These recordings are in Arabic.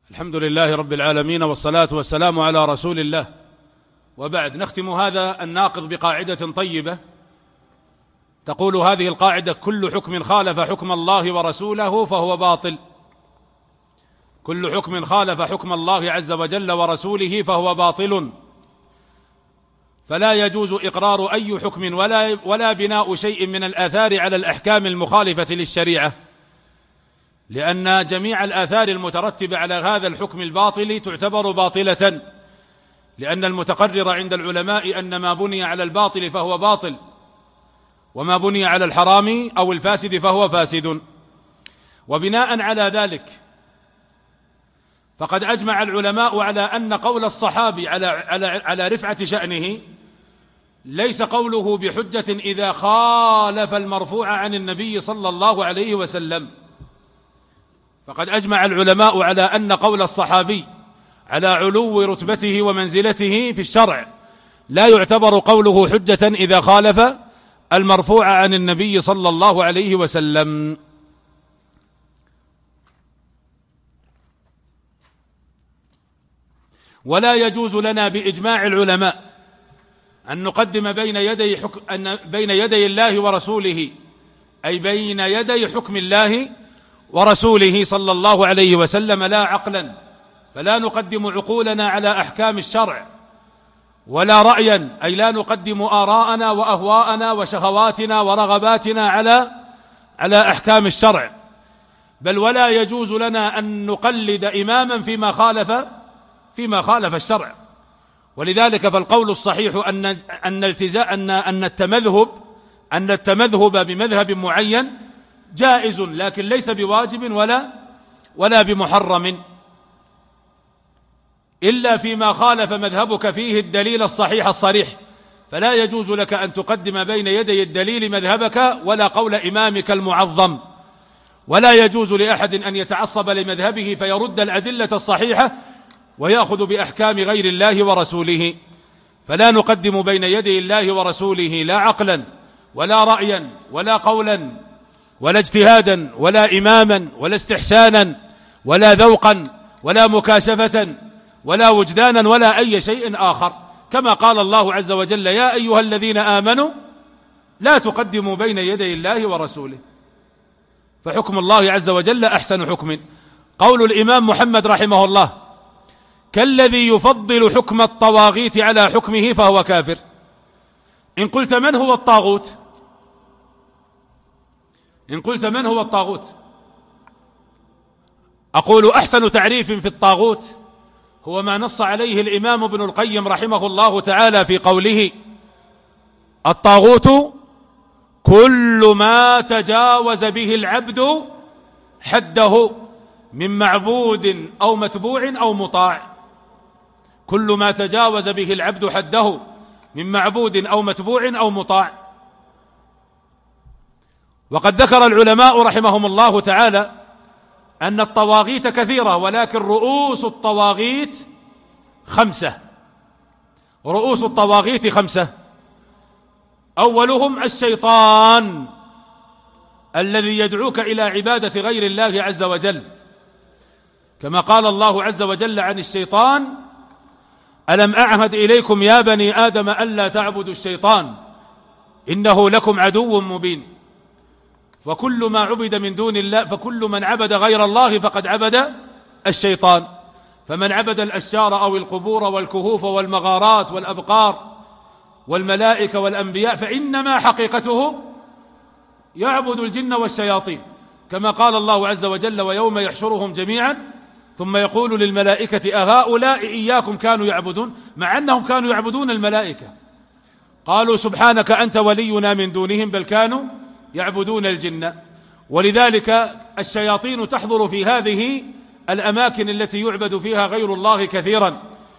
الحمد لله رب العالمين، والصلاة والسلام على رسول الله. وبعد، نختم هذا الناقض بقاعدة طيبة تقول هذه القاعدة: كل حكم خالف حكم الله ورسوله فهو باطل. كل حكم خالف حكم الله عز وجل ورسوله فهو باطل، فلا يجوز إقرار أي حكم ولا بناء شيء من الآثار على الأحكام المخالفة للشريعة، لأن جميع الآثار المترتبة على هذا الحكم الباطل تعتبر باطلة، لأن المتقرر عند العلماء أن ما بني على الباطل فهو باطل، وما بني على الحرام أو الفاسد فهو فاسد. وبناء على ذلك فقد أجمع العلماء على أن قول الصحابي على رفعة شأنه ليس قوله بحجة إذا خالف المرفوع عن النبي صلى الله عليه وسلم. فقد أجمع العلماء على أن قول الصحابي على علو رتبته ومنزلته في الشرع لا يعتبر قوله حجة إذا خالف المرفوع عن النبي صلى الله عليه وسلم. ولا يجوز لنا بإجماع العلماء أن نقدم بين يدي الله ورسوله، أي بين يدي حكم الله ورسوله صلى الله عليه وسلم، لا عقلا، فلا نقدم عقولنا على أحكام الشرع، ولا رأيا، أي لا نقدم آراءنا وأهواءنا وشهواتنا ورغباتنا على أحكام الشرع، بل ولا يجوز لنا أن نقلد إماما فيما خالف الشرع. ولذلك فالقول الصحيح أن التمذهب بمذهب معين جائز، لكن ليس بواجب ولا بمحرم، إلا فيما خالف مذهبك فيه الدليل الصحيح الصريح، فلا يجوز لك أن تقدم بين يدي الدليل مذهبك ولا قول إمامك المعظم. ولا يجوز لأحد أن يتعصب لمذهبه فيرد الأدلة الصحيحة ويأخذ بأحكام غير الله ورسوله. فلا نقدم بين يدي الله ورسوله لا عقلا ولا رأيا ولا قولا ولا اجتهادا ولا إماما ولا استحسانا ولا ذوقا ولا مكاشفة ولا وجدانا ولا أي شيء آخر، كما قال الله عز وجل: يا أيها الذين آمنوا لا تقدموا بين يدي الله ورسوله. فحكم الله عز وجل أحسن حكم. قول الإمام محمد رحمه الله: كالذي يفضل حكم الطواغيت على حكمه فهو كافر. إن قلت من هو الطاغوت؟ أقول: أحسن تعريف في الطاغوت هو ما نص عليه الإمام ابن القيم رحمه الله تعالى في قوله: الطاغوت كل ما تجاوز به العبد حده من معبود أو متبوع أو مطاع. كل ما تجاوز به العبد حده من معبود أو متبوع أو مطاع. وقد ذكر العلماء رحمهم الله تعالى أن الطواغيت كثيرة، ولكن رؤوس الطواغيت خمسة. أولهم الشيطان الذي يدعوك إلى عبادة غير الله عز وجل، كما قال الله عز وجل عن الشيطان: ألم أعهد إليكم يا بني آدم ألا تعبدوا الشيطان إنه لكم عدو مبين. فكل ما عبد من دون الله، فكل من عبد غير الله فقد عبد الشيطان. فمن عبد الأشجار أو القبور والكهوف والمغارات والأبقار والملائكة والأنبياء فإنما حقيقته يعبد الجن والشياطين، كما قال الله عز وجل: ويوم يحشرهم جميعا ثم يقول للملائكة أهؤلاء إياكم كانوا يعبدون، مع أنهم كانوا يعبدون الملائكة. قالوا: سبحانك أنت ولينا من دونهم بل كانوا يعبدون الجن. ولذلك الشياطين تحضر في هذه الأماكن التي يعبد فيها غير الله كثيرا.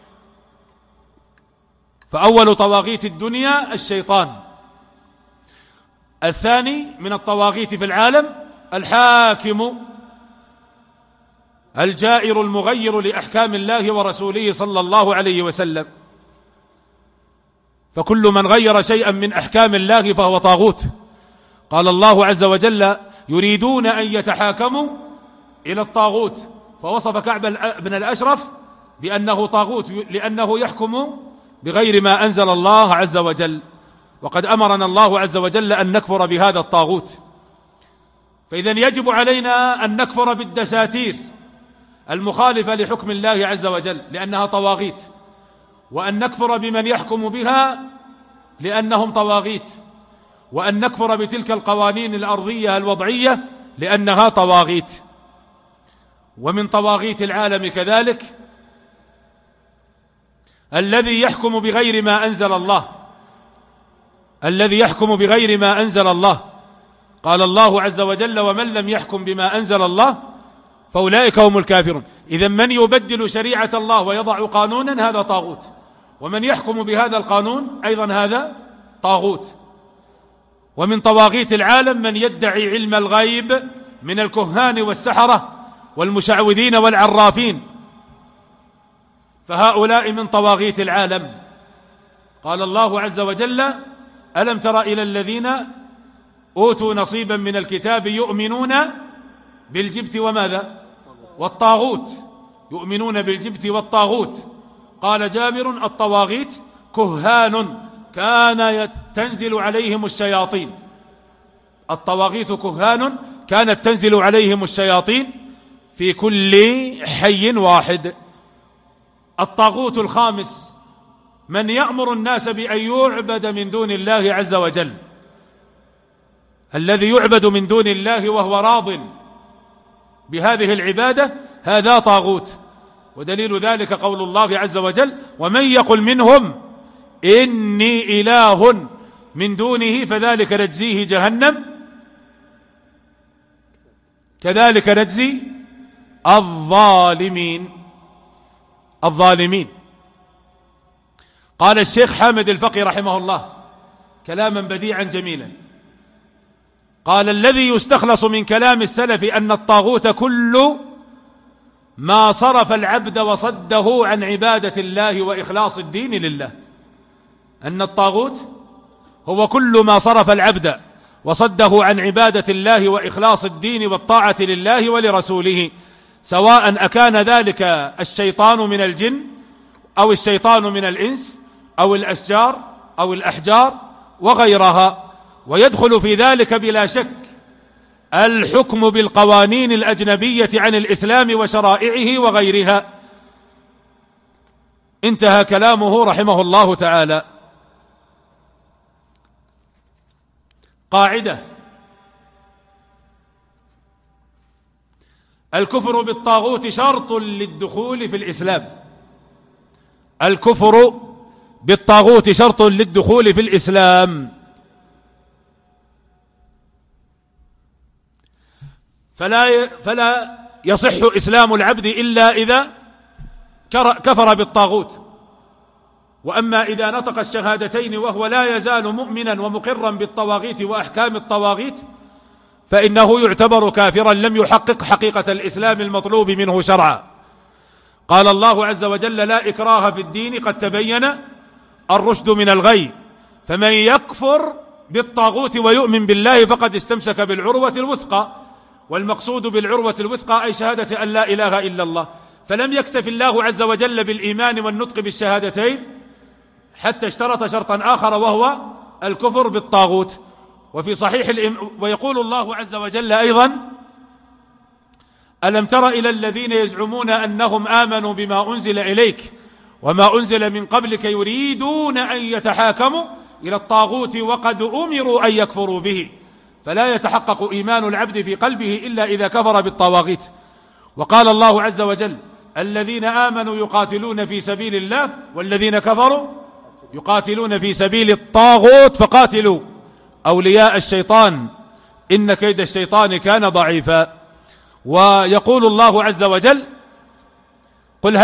فأول طواغيت الدنيا الشيطان. الثاني من الطواغيت في العالم الحاكم الجائر المغير لأحكام الله ورسوله صلى الله عليه وسلم. فكل من غير شيئا من أحكام الله فهو طاغوت. قال الله عز وجل: يريدون أن يتحاكموا إلى الطاغوت فوصف كعب بن الأشرف بأنه طاغوت لأنه يحكم بغير ما أنزل الله عز وجل، وقد أمرنا الله عز وجل أن نكفر بهذا الطاغوت. فإذا يجب علينا أن نكفر بالدساتير المخالفة لحكم الله عز وجل لأنها طواغيت، وأن نكفر بمن يحكم بها لأنهم طواغيت، وأن نكفر بتلك القوانين الأرضية الوضعية لأنها طواغيت. ومن طواغيت العالم كذلك الذي يحكم بغير ما أنزل الله، الذي يحكم بغير ما أنزل الله. قال الله عز وجل: ومن لم يحكم بما أنزل الله فأولئك هم الكافرون. إذن من يبدل شريعة الله ويضع قانونا هذا طاغوت، ومن يحكم بهذا القانون أيضا هذا طاغوت. ومن طواغيت العالم من يدعي علم الغيب من الكهان والسحرة والمشعوذين والعرافين، فهؤلاء من طواغيت العالم. قال الله عز وجل: ألم تر إلى الذين أوتوا نصيبا من الكتاب يؤمنون بالجبت وماذا؟ والطاغوت، يؤمنون بالجبت والطاغوت. قال جابر: الطواغيت كهان كان تنزل عليهم الشياطين. الطواغيت كهان كانت تنزل عليهم الشياطين في كل حي واحد. الطاغوت الخامس من يأمر الناس بأن يعبد من دون الله عز وجل، الذي يعبد من دون الله وهو راض بهذه العبادة هذا طاغوت. ودليل ذلك قول الله عز وجل: ومن يقل منهم إني إله من دونه فذلك نجزيه جهنم كذلك نجزي الظالمين. قال الشيخ حامد الفقي رحمه الله كلاما بديعا جميلا، قال: الذي يستخلص من كلام السلف أن الطاغوت كل ما صرف العبد وصده عن عبادة الله وإخلاص الدين لله. أن الطاغوت هو كل ما صرف العبد وصده عن عبادة الله وإخلاص الدين والطاعة لله ولرسوله، سواء أكان ذلك الشيطان من الجن أو الشيطان من الإنس أو الأشجار أو الأحجار وغيرها. ويدخل في ذلك بلا شك الحكم بالقوانين الأجنبية عن الإسلام وشرائعه وغيرها. انتهى كلامه رحمه الله تعالى. قاعدة: الكفر بالطاغوت شرط للدخول في الإسلام. الكفر بالطاغوت شرط للدخول في الإسلام. فلا يصح إسلام العبد إلا إذا كفر بالطاغوت. وأما إذا نطق الشهادتين وهو لا يزال مؤمنا ومقرا بالطواغيت وأحكام الطواغيت فإنه يعتبر كافرا لم يحقق حقيقة الإسلام المطلوب منه شرعا. قال الله عز وجل: لا إكراه في الدين قد تبين الرشد من الغي، فمن يكفر بالطاغوت ويؤمن بالله فقد استمسك بالعروة الوثقى. والمقصود بالعروة الوثقى أي شهادة أن لا إله إلا الله. فلم يكتف الله عز وجل بالإيمان والنطق بالشهادتين حتى اشترط شرطا آخر وهو الكفر بالطاغوت. وفي صحيح ويقول الله عز وجل أيضا: ألم تر إلى الذين يزعمون أنهم آمنوا بما أنزل إليك وما أنزل من قبلك يريدون أن يتحاكموا إلى الطاغوت وقد أمروا أن يكفروا به. فلا يتحقق إيمان العبد في قلبه إلا إذا كفر بالطواغيت. وقال الله عز وجل: الذين آمنوا يقاتلون في سبيل الله والذين كفروا يقاتلون في سبيل الطاغوت فقاتلوا أولياء الشيطان إن كيد الشيطان كان ضعيفا. ويقول الله عز وجل: قل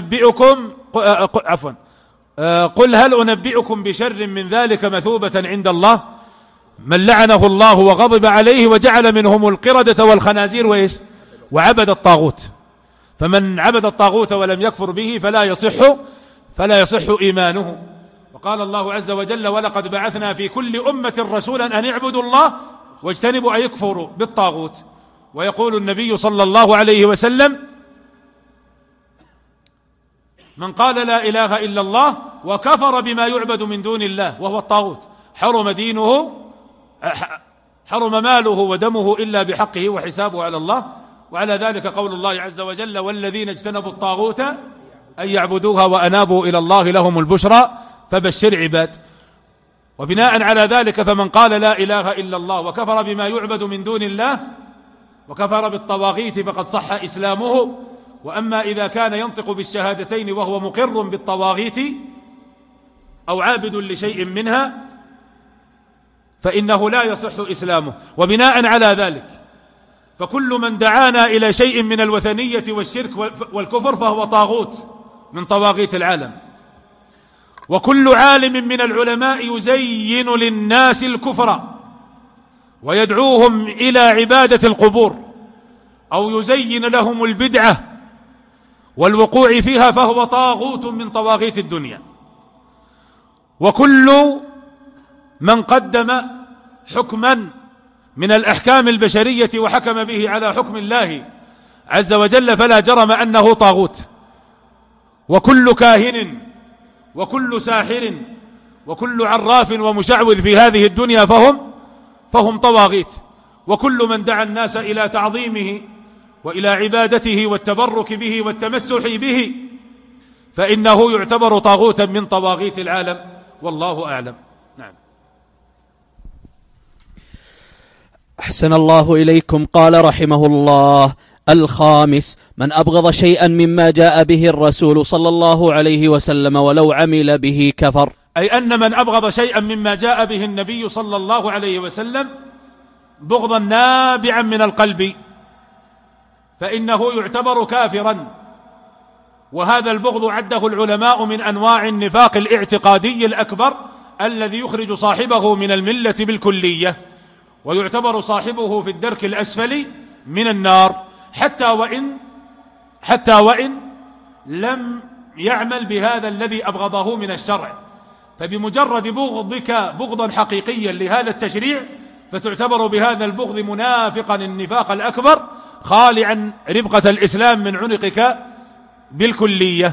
هل أنبئكم بشر من ذلك مثوبة عند الله من لعنه الله وغضب عليه وجعل منهم القردة والخنازير وعبد الطاغوت. فمن عبد الطاغوت ولم يكفر به فلا يصح إيمانه. وقال الله عز وجل: ولقد بعثنا في كل أمة رسولا أن اعبدوا الله واجتنبوا أن يكفروا بالطاغوت. ويقول النبي صلى الله عليه وسلم: من قال لا إله إلا الله وكفر بما يعبد من دون الله وهو الطاغوت، حرم دينه، حرم ماله ودمه إلا بحقه وحسابه على الله. وعلى ذلك قول الله عز وجل: والذين اجتنبوا الطاغوت أن يعبدوها وأنابوا إلى الله لهم البشرى فبشر عباد. وبناء على ذلك فمن قال لا إله إلا الله وكفر بما يعبد من دون الله وكفر بالطواغيت فقد صح إسلامه. وأما إذا كان ينطق بالشهادتين وهو مقر بالطواغيت أو عابد لشيء منها فإنه لا يصح إسلامه. وبناء على ذلك فكل من دعانا إلى شيء من الوثنية والشرك والكفر فهو طاغوت من طواغيت العالم. وكل عالم من العلماء يزين للناس الكفر ويدعوهم إلى عبادة القبور أو يزين لهم البدعة والوقوع فيها فهو طاغوت من طواغيت الدنيا. وكل من قدم حكما من الأحكام البشرية وحكم به على حكم الله عز وجل فلا جرم أنه طاغوت. وكل كاهن وكل ساحر وكل عراف ومشعوذ في هذه الدنيا فهم طواغيت. وكل من دعا الناس إلى تعظيمه وإلى عبادته والتبرك به والتمسح به فإنه يعتبر طاغوتا من طواغيت العالم، والله أعلم. نعم. أحسن الله إليكم. قال رحمه الله: الخامس: من أبغض شيئا مما جاء به الرسول صلى الله عليه وسلم ولو عمل به كفر. أي أن من أبغض شيئا مما جاء به النبي صلى الله عليه وسلم بغضا نابعا من القلب فإنه يعتبر كافرا. وهذا البغض عده العلماء من أنواع النفاق الاعتقادي الأكبر الذي يخرج صاحبه من الملة بالكلية، ويعتبر صاحبه في الدرك الأسفل من النار حتى وإن لم يعمل بهذا الذي أبغضه من الشرع. فبمجرد بغضك بغضا حقيقيا لهذا التشريع فتعتبر بهذا البغض منافقا النفاق الأكبر خالعا ربقة الإسلام من عنقك بالكلية.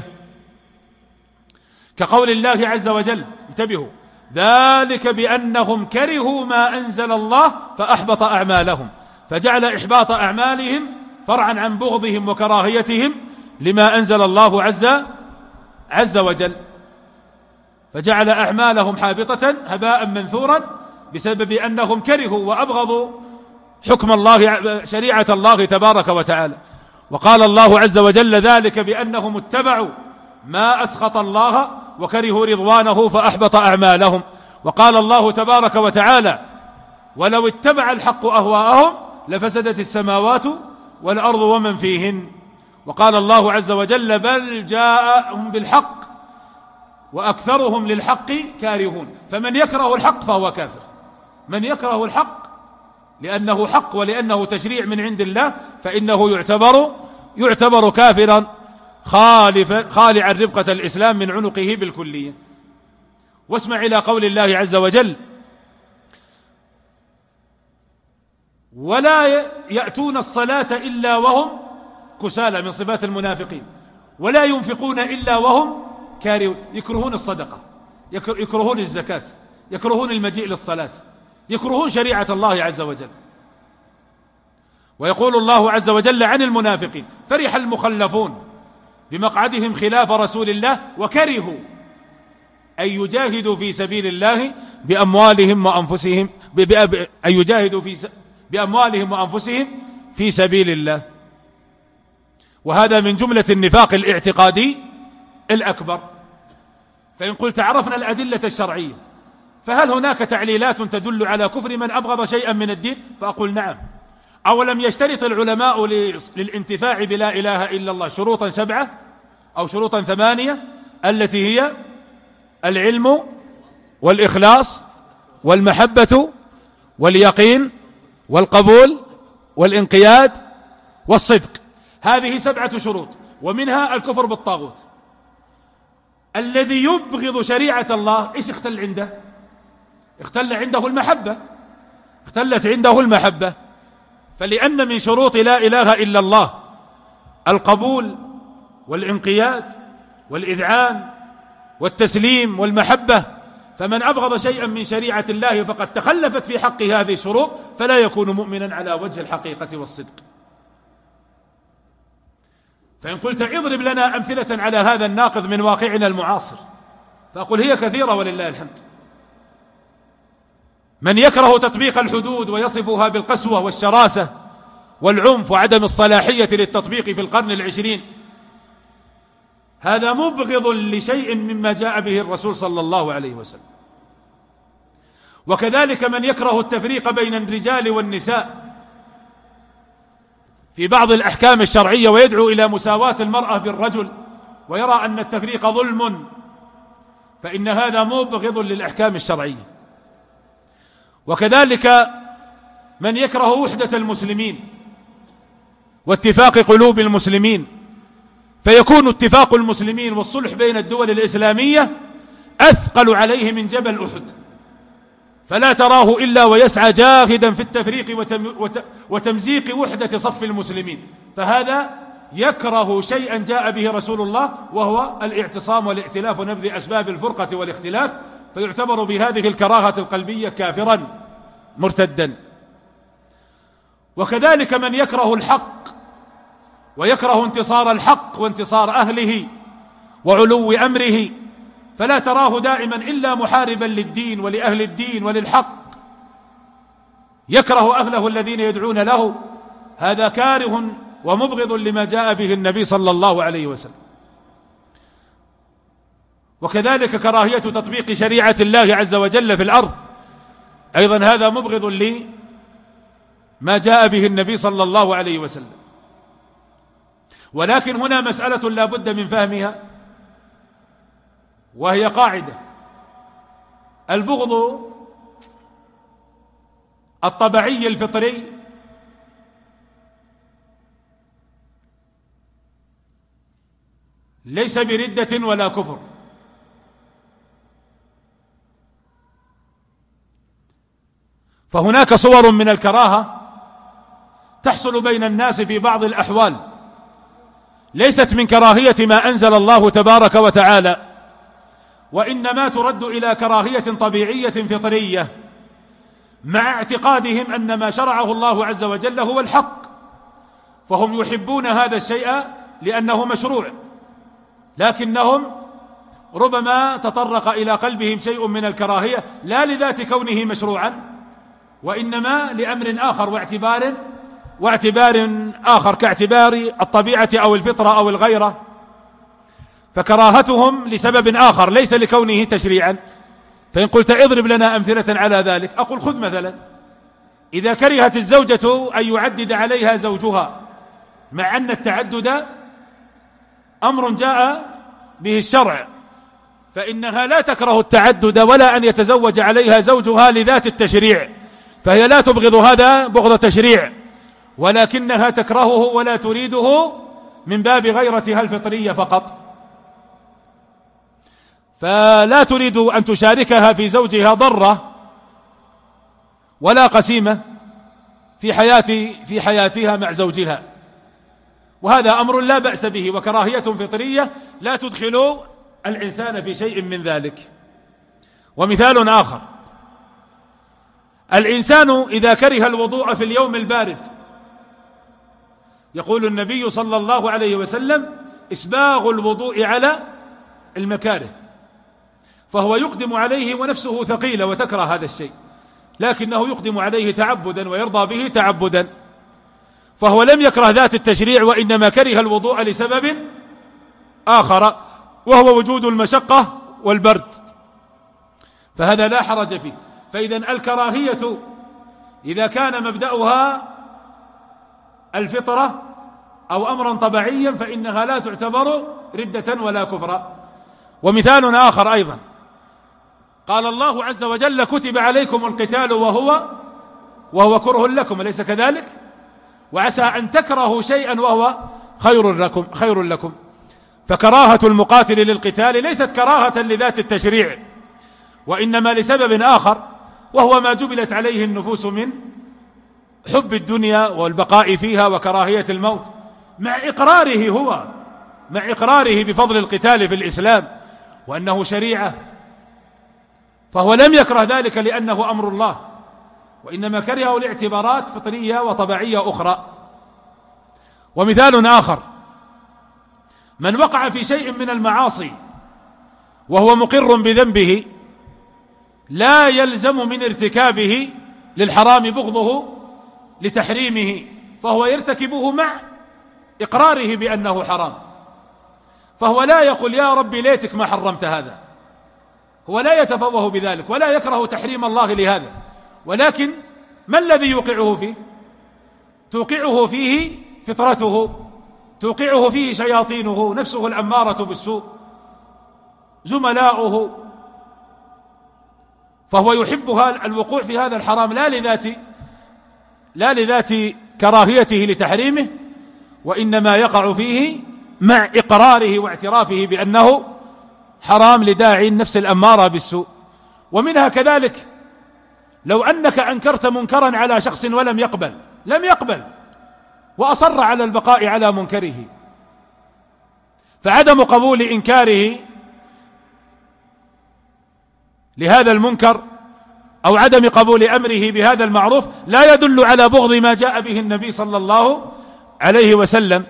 كقول الله عز وجل: انتبهوا: ذلك بأنهم كرهوا ما أنزل الله فأحبط أعمالهم. فجعل إحباط أعمالهم فرعا عن بغضهم وكراهيتهم لما أنزل الله عز وجل، فجعل أعمالهم حابطة هباء منثورا بسبب أنهم كرهوا وأبغضوا حكم الله، شريعة الله تبارك وتعالى. وقال الله عز وجل: ذلك بأنهم اتبعوا ما أسخط الله وكرهوا رضوانه فأحبط أعمالهم. وقال الله تبارك وتعالى: ولو اتبع الحق أهواءهم لفسدت السماوات والأرض ومن فيهن. وقال الله عز وجل: بل جاءهم بالحق وأكثرهم للحق كارهون. فمن يكره الحق فهو كافر. من يكره الحق لأنه حق ولأنه تشريع من عند الله فإنه يعتبر كافرا خالعا ربقة الإسلام من عنقه بالكلية. واسمع إلى قول الله عز وجل: ولا يأتون الصلاة إلا وهم كسالى، من صفات المنافقين. ولا ينفقون إلا وهم كارهون، يكرهون الصدقة، يكرهون الزكاة، يكرهون المجيء للصلاة، يكرهون شريعة الله عز وجل. ويقول الله عز وجل عن المنافقين: فرح المخلفون بمقعدهم خلاف رسول الله وكرهوا أن يجاهدوا في سبيل الله بأموالهم وأنفسهم أن يجاهدوا بأموالهم وأنفسهم في سبيل الله. وهذا من جملة النفاق الاعتقادي الأكبر. فإن قلت عرفنا الأدلة الشرعية فهل هناك تعليلات تدل على كفر من أبغض شيئا من الدين؟ فأقول نعم. أولم يشترط العلماء للانتفاع بلا إله إلا الله شروطا 7 أو شروطا 8 التي هي العلم والإخلاص والمحبة واليقين والقبول والانقياد والصدق؟ هذه 7 شروط، ومنها الكفر بالطاغوت. الذي يبغض شريعة الله إيش اختل عنده؟ اختل عنده المحبة، اختلت عنده المحبة. فلأن من شروط لا إله إلا الله القبول والانقياد والإذعان والتسليم والمحبة. فمن أبغض شيئا من شريعة الله فقد تخلفت في حقه هذه الشروط، فلا يكون مؤمنا على وجه الحقيقة والصدق. فإن قلت اضرب لنا أمثلة على هذا الناقض من واقعنا المعاصر، فأقول هي كثيرة ولله الحمد. من يكره تطبيق الحدود ويصفها بالقسوة والشراسة والعنف وعدم الصلاحية للتطبيق في القرن العشرين، هذا مبغض لشيء مما جاء به الرسول صلى الله عليه وسلم. وكذلك من يكره التفريق بين الرجال والنساء في بعض الأحكام الشرعية ويدعو إلى مساواة المرأة بالرجل ويرى أن التفريق ظلم، فإن هذا مبغض للأحكام الشرعية. وكذلك من يكره وحدة المسلمين واتفاق قلوب المسلمين، فيكون اتفاق المسلمين والصلح بين الدول الإسلامية أثقل عليه من جبل أحد، فلا تراه إلا ويسعى جاهدا في التفريق وتمزيق وحدة صف المسلمين. فهذا يكره شيئا جاء به رسول الله، وهو الاعتصام والائتلاف ونبذ أسباب الفرقة والاختلاف، فيعتبر بهذه الكراهة القلبية كافرا مرتدا. وكذلك من يكره الحق ويكره انتصار الحق وانتصار أهله وعلو أمره، فلا تراه دائما إلا محاربا للدين ولأهل الدين وللحق، يكره أهله الذين يدعون له، هذا كاره ومبغض لما جاء به النبي صلى الله عليه وسلم. وكذلك كراهية تطبيق شريعة الله عز وجل في الأرض، أيضا هذا مبغض لما جاء به النبي صلى الله عليه وسلم. ولكن هنا مسألة لا بد من فهمها، وهي قاعدة: البغض الطبيعي الفطري ليس بردة ولا كفر، فهناك صور من الكراهة تحصل بين الناس في بعض الأحوال ليست من كراهية ما أنزل الله تبارك وتعالى، وإنما ترد إلى كراهية طبيعية فطرية، مع اعتقادهم أن ما شرعه الله عز وجل هو الحق، فهم يحبون هذا الشيء لأنه مشروع، لكنهم ربما تطرق إلى قلبهم شيء من الكراهية لا لذات كونه مشروعا، وإنما لأمر آخر واعتبار آخر كاعتبار الطبيعة أو الفطرة أو الغيرة، فكراهتهم لسبب آخر ليس لكونه تشريعا. فإن قلت اضرب لنا أمثلة على ذلك، أقول خذ مثلا: إذا كرهت الزوجة أن يعدد عليها زوجها، مع أن التعدد أمر جاء به الشرع، فإنها لا تكره التعدد ولا أن يتزوج عليها زوجها لذات التشريع، فهي لا تبغض هذا بغض تشريع، ولكنها تكرهه ولا تريده من باب غيرتها الفطرية فقط، فلا تريد أن تشاركها في زوجها ضرة ولا قسيمة في حياتها مع زوجها، وهذا أمر لا بأس به، وكراهية فطرية لا تدخل الإنسان في شيء من ذلك. ومثال آخر: الإنسان إذا كره الوضوء في اليوم البارد، يقول النبي صلى الله عليه وسلم: إسباغ الوضوء على المكاره، فهو يقدم عليه ونفسه ثقيلة وتكره هذا الشيء، لكنه يقدم عليه تعبدا ويرضى به تعبدا، فهو لم يكره ذات التشريع، وإنما كره الوضوء لسبب آخر، وهو وجود المشقة والبرد، فهذا لا حرج فيه. فإذا الكراهية إذا كان مبدأها الفطرة أو أمرا طبيعيا فإنها لا تعتبر ردة ولا كفرا. ومثال آخر أيضا: قال الله عز وجل: كتب عليكم القتال وهو كره لكم، أليس كذلك؟ وعسى أن تكرهوا شيئا وهو خير لكم. فكراهة المقاتل للقتال ليست كراهة لذات التشريع، وإنما لسبب آخر، وهو ما جبلت عليه النفوس من حب الدنيا والبقاء فيها وكراهية الموت، مع إقراره هو مع إقراره بفضل القتال في الإسلام وأنه شريعة، فهو لم يكره ذلك لأنه أمر الله، وإنما كرهه لاعتبارات فطرية وطبيعية أخرى. ومثال آخر: من وقع في شيء من المعاصي وهو مقر بذنبه لا يلزم من ارتكابه للحرام بغضه لتحريمه، فهو يرتكبه مع إقراره بأنه حرام، فهو لا يقول يا ربي ليتك ما حرمت هذا، هو لا يتفوه بذلك ولا يكره تحريم الله لهذا، ولكن ما الذي يوقعه فيه؟ توقعه فيه فطرته، توقعه فيه شياطينه، نفسه الأمارة بالسوء، زملاؤه، فهو يحب الوقوع في هذا الحرام لا لذات كراهيته لتحريمه، وإنما يقع فيه مع إقراره واعترافه بأنه حرام لداعي النفس الأمارة بالسوء. ومنها كذلك لو أنك أنكرت منكرا على شخص ولم يقبل وأصر على البقاء على منكره، فعدم قبول إنكاره لهذا المنكر أو عدم قبول أمره بهذا المعروف لا يدل على بغض ما جاء به النبي صلى الله عليه وسلم،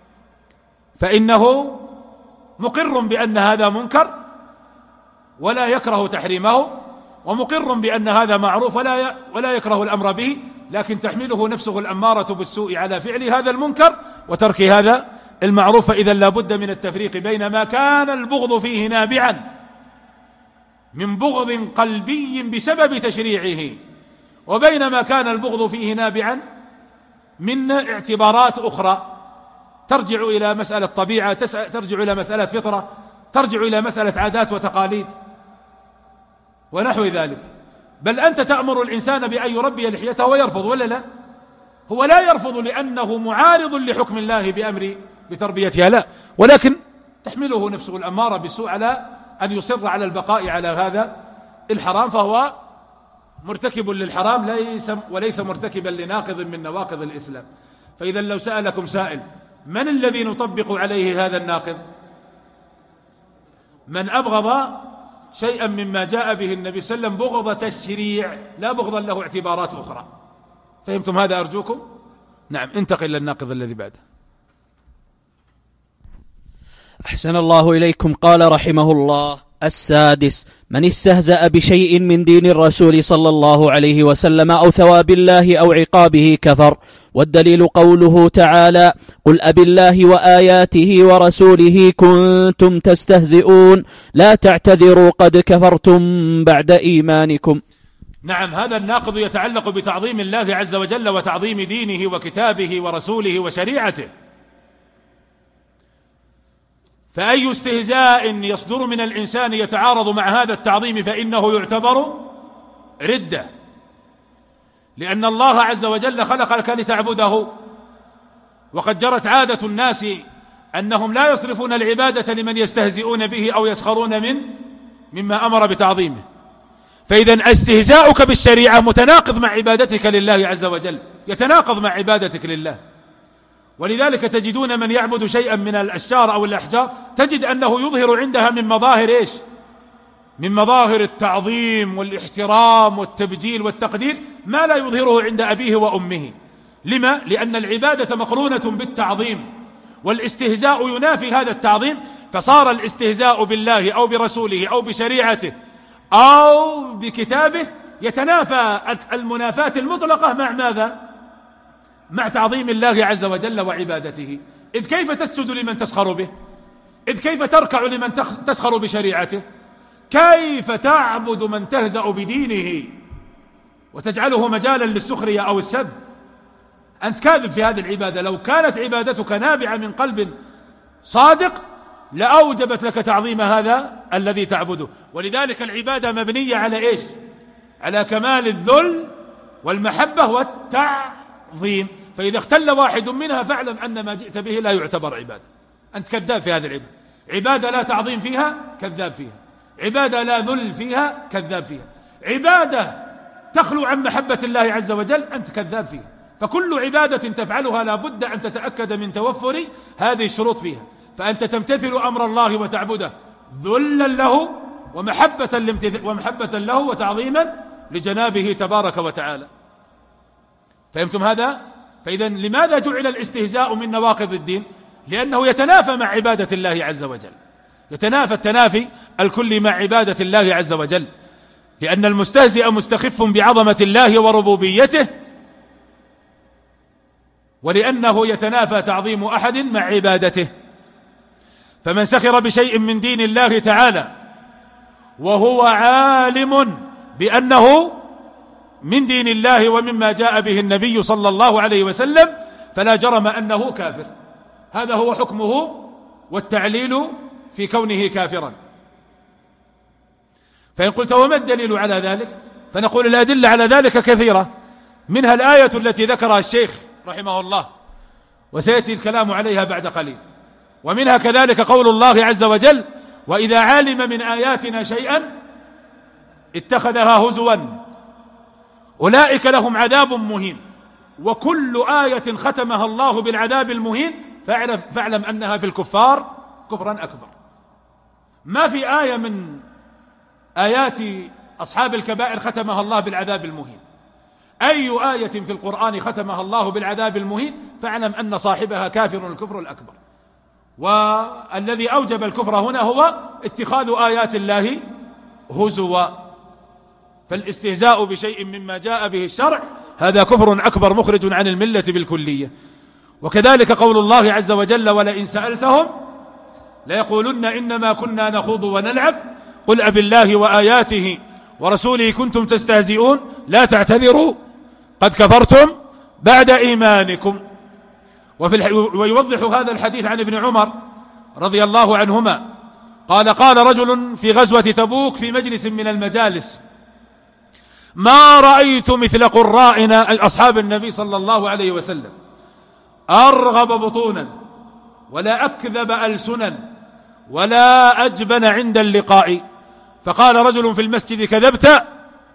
فإنه مقر بأن هذا منكر ولا يكره تحريمه، ومقر بأن هذا معروف ولا يكره الأمر به، لكن تحمله نفسه الأمارة بالسوء على فعل هذا المنكر وترك هذا المعروف. فإذا لا بد من التفريق بين ما كان البغض فيه نابعا من بغض قلبي بسبب تشريعه، وبين ما كان البغض فيه نابعا من اعتبارات أخرى ترجع إلى مسألة طبيعة، ترجع إلى مسألة فطرة، ترجع إلى مسألة عادات وتقاليد ونحو ذلك. بل أنت تأمر الإنسان بأن يربي لحيته ويرفض، ولا لا؟ هو لا يرفض لأنه معارض لحكم الله بأمر بتربيتها، لا، ولكن تحمله نفسه الأمارة بالسوء على أن يصر على البقاء على هذا الحرام، فهو مرتكب للحرام وليس مرتكبا لناقض من نواقض الإسلام. فإذا لو سألكم سائل من الذي نطبق عليه هذا الناقض؟ من أبغض شيئا مما جاء به النبي صلى الله عليه وسلم بغض تشريع لا بغضا له اعتبارات أخرى. فهمتم هذا أرجوكم؟ نعم، انتقل للناقض الذي بعده. أحسن الله إليكم. قال رحمه الله: السادس: من استهزأ بشيء من دين الرسول صلى الله عليه وسلم أو ثواب الله أو عقابه كفر. والدليل قوله تعالى: قل أبالله وآياته ورسوله كنتم تستهزئون لا تعتذروا قد كفرتم بعد إيمانكم. نعم، هذا الناقض يتعلق بتعظيم الله عز وجل وتعظيم دينه وكتابه ورسوله وشريعته. فأي استهزاء يصدر من الإنسان يتعارض مع هذا التعظيم فإنه يعتبر ردة، لأن الله عز وجل خلقك لتعبده، وقد جرت عادة الناس أنهم لا يصرفون العبادة لمن يستهزئون به أو يسخرون مما أمر بتعظيمه. فإذا استهزاؤك بالشريعة متناقض مع عبادتك لله عز وجل، يتناقض مع عبادتك لله. ولذلك تجدون من يعبد شيئا من الأشجار أو الأحجار تجد أنه يظهر عندها من مظاهر إيش؟ من مظاهر التعظيم والاحترام والتبجيل والتقدير ما لا يظهره عند أبيه وأمه. لما؟ لأن العبادة مقرونة بالتعظيم، والاستهزاء ينافي هذا التعظيم، فصار الاستهزاء بالله أو برسوله أو بشريعته أو بكتابه يتنافى المنافاة المطلقة مع ماذا؟ مع تعظيم الله عز وجل وعبادته. إذ كيف تسجد لمن تسخر به؟ إذ كيف تركع لمن تسخر بشريعته؟ كيف تعبد من تهزأ بدينه وتجعله مجالا للسخرية أو السب؟ أنت كاذب في هذه العبادة. لو كانت عبادتك نابعة من قلب صادق لأوجبت لك تعظيم هذا الذي تعبده. ولذلك العبادة مبنية على إيش؟ على كمال الذل والمحبة والتعظيم. فإذا اختل واحد منها فاعلم أن ما جئت به لا يعتبر عبادة، أنت كذاب في هذه العبادة. عبادة لا تعظيم فيها كذاب فيها، عبادة لا ذل فيها كذاب فيها، عبادة تخلو عن محبة الله عز وجل أنت كذاب فيها. فكل عبادة تفعلها لا بد أن تتأكد من توفر هذه الشروط فيها. فأنت تمتثل أمر الله وتعبده ذلا له ومحبة له وتعظيما لجنابه تبارك وتعالى. فهمتم هذا؟ فإذا لماذا جعل الاستهزاء من نواقض الدين؟ لأنه يتنافى مع عبادة الله عز وجل، يتنافى التنافي الكلي مع عبادة الله عز وجل، لأن المستهزئ مستخف بعظمة الله وربوبيته، ولأنه يتنافى تعظيم أحد مع عبادته. فمن سخر بشيء من دين الله تعالى وهو عالم بأنه من دين الله ومما جاء به النبي صلى الله عليه وسلم فلا جرم أنه كافر. هذا هو حكمه والتعليل في كونه كافرا. فإن قلت وما الدليل على ذلك؟ فنقول الأدلة على ذلك كثيرة، منها الآية التي ذكرها الشيخ رحمه الله وسيأتي الكلام عليها بعد قليل، ومنها كذلك قول الله عز وجل: وإذا علم من آياتنا شيئا اتخذها هزوا أولئك لهم عذاب مهين. وكل آية ختمها الله بالعذاب المهين فاعلم أنها في الكفار كفرا أكبر. ما في آية من آيات أصحاب الكبائر ختمها الله بالعذاب المهين. أي آية في القرآن ختمها الله بالعذاب المهين فاعلم أن صاحبها كافر الكفر الأكبر. والذي أوجب الكفر هنا هو اتخاذ آيات الله هزوا. فالاستهزاء بشيء مما جاء به الشرع هذا كفر أكبر مخرج عن الملة بالكلية. وكذلك قول الله عز وجل: ولئن سألتهم ليقولن إنما كنا نخوض ونلعب قل أبالله وآياته ورسوله كنتم تستهزئون لا تعتذروا قد كفرتم بعد إيمانكم. ويوضح هذا الحديث عن ابن عمر رضي الله عنهما قال رجل في غزوة تبوك في مجلس من المجالس: ما رأيت مثل قرائنا أصحاب النبي صلى الله عليه وسلم أرغب بطونا ولا أكذب ألسنا ولا أجبن عند اللقاء. فقال رجل في المسجد: كذبت